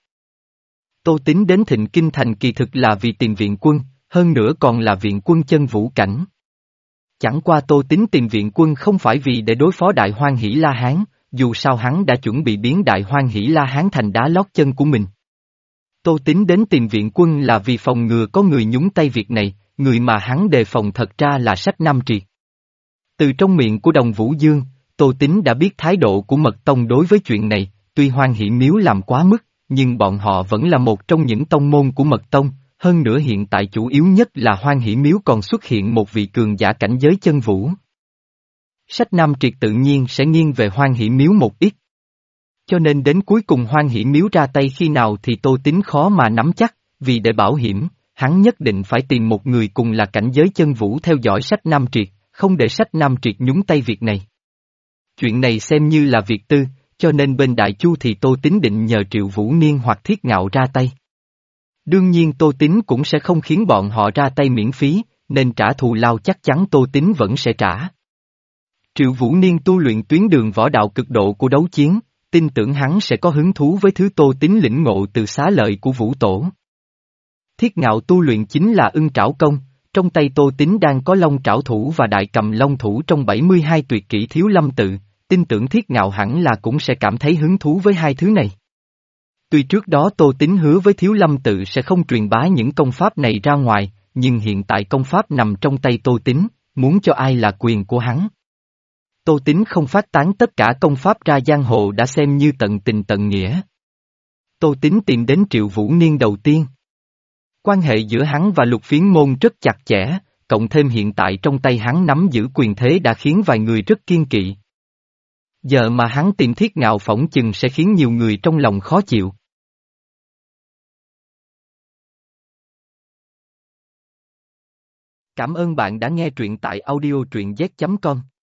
Tô Tín đến Thịnh Kinh Thành kỳ thực là vì tìm viện quân, hơn nữa còn là viện quân chân vũ cảnh. Chẳng qua Tô Tín tìm viện quân không phải vì để đối phó Đại Hoan Hỷ La Hán, dù sao hắn đã chuẩn bị biến Đại Hoan Hỷ La Hán thành đá lót chân của mình. Tô Tín đến tìm viện quân là vì phòng ngừa có người nhúng tay việc này, người mà hắn đề phòng thật ra là Sách Nam Triệt. Từ trong miệng của Đồng Vũ Dương, Tô Tín đã biết thái độ của Mật Tông đối với chuyện này, tuy Hoan Hỷ Miếu làm quá mức, nhưng bọn họ vẫn là một trong những tông môn của Mật Tông, hơn nữa hiện tại chủ yếu nhất là Hoan Hỷ Miếu còn xuất hiện một vị cường giả cảnh giới chân vũ. Sách Nam Triệt tự nhiên sẽ nghiêng về Hoan Hỷ Miếu một ít. Cho nên đến cuối cùng Hoan Hỷ Miếu ra tay khi nào thì Tô Tín khó mà nắm chắc, vì để bảo hiểm, hắn nhất định phải tìm một người cùng là cảnh giới chân vũ theo dõi Sách Nam Triệt, không để Sách Nam Triệt nhúng tay việc này. Chuyện này xem như là việc tư, cho nên bên Đại Chu thì Tô Tín định nhờ Triệu Vũ Niên hoặc Thiết Ngạo ra tay. Đương nhiên Tô Tín cũng sẽ không khiến bọn họ ra tay miễn phí, nên trả thù lao chắc chắn Tô Tín vẫn sẽ trả. Triệu Vũ Niên tu luyện tuyến đường võ đạo cực độ của đấu chiến, tin tưởng hắn sẽ có hứng thú với thứ Tô Tín lĩnh ngộ từ xá lợi của Vũ Tổ. Thiết Ngạo tu luyện chính là ưng trảo công, trong tay Tô Tín đang có long trảo thủ và đại cầm long thủ trong bảy mươi hai tuyệt kỹ Thiếu Lâm tự, tin tưởng Thiết Ngạo hẳn là cũng sẽ cảm thấy hứng thú với hai thứ này. Tuy trước đó Tô Tín hứa với Thiếu Lâm tự sẽ không truyền bá những công pháp này ra ngoài, nhưng hiện tại công pháp nằm trong tay Tô Tín, muốn cho ai là quyền của hắn. Tô Tín không phát tán tất cả công pháp ra giang hồ đã xem như tận tình tận nghĩa. Tô Tín tìm đến Triệu Vũ Niên đầu tiên. Quan hệ giữa hắn và Lục Phiến Môn rất chặt chẽ, cộng thêm hiện tại trong tay hắn nắm giữ quyền thế đã khiến vài người rất kiên kỵ. Giờ mà hắn tìm Thiết Ngạo phỏng chừng sẽ khiến nhiều người trong lòng khó chịu. Cảm ơn bạn đã nghe truyện tại audio truyện z chấm com.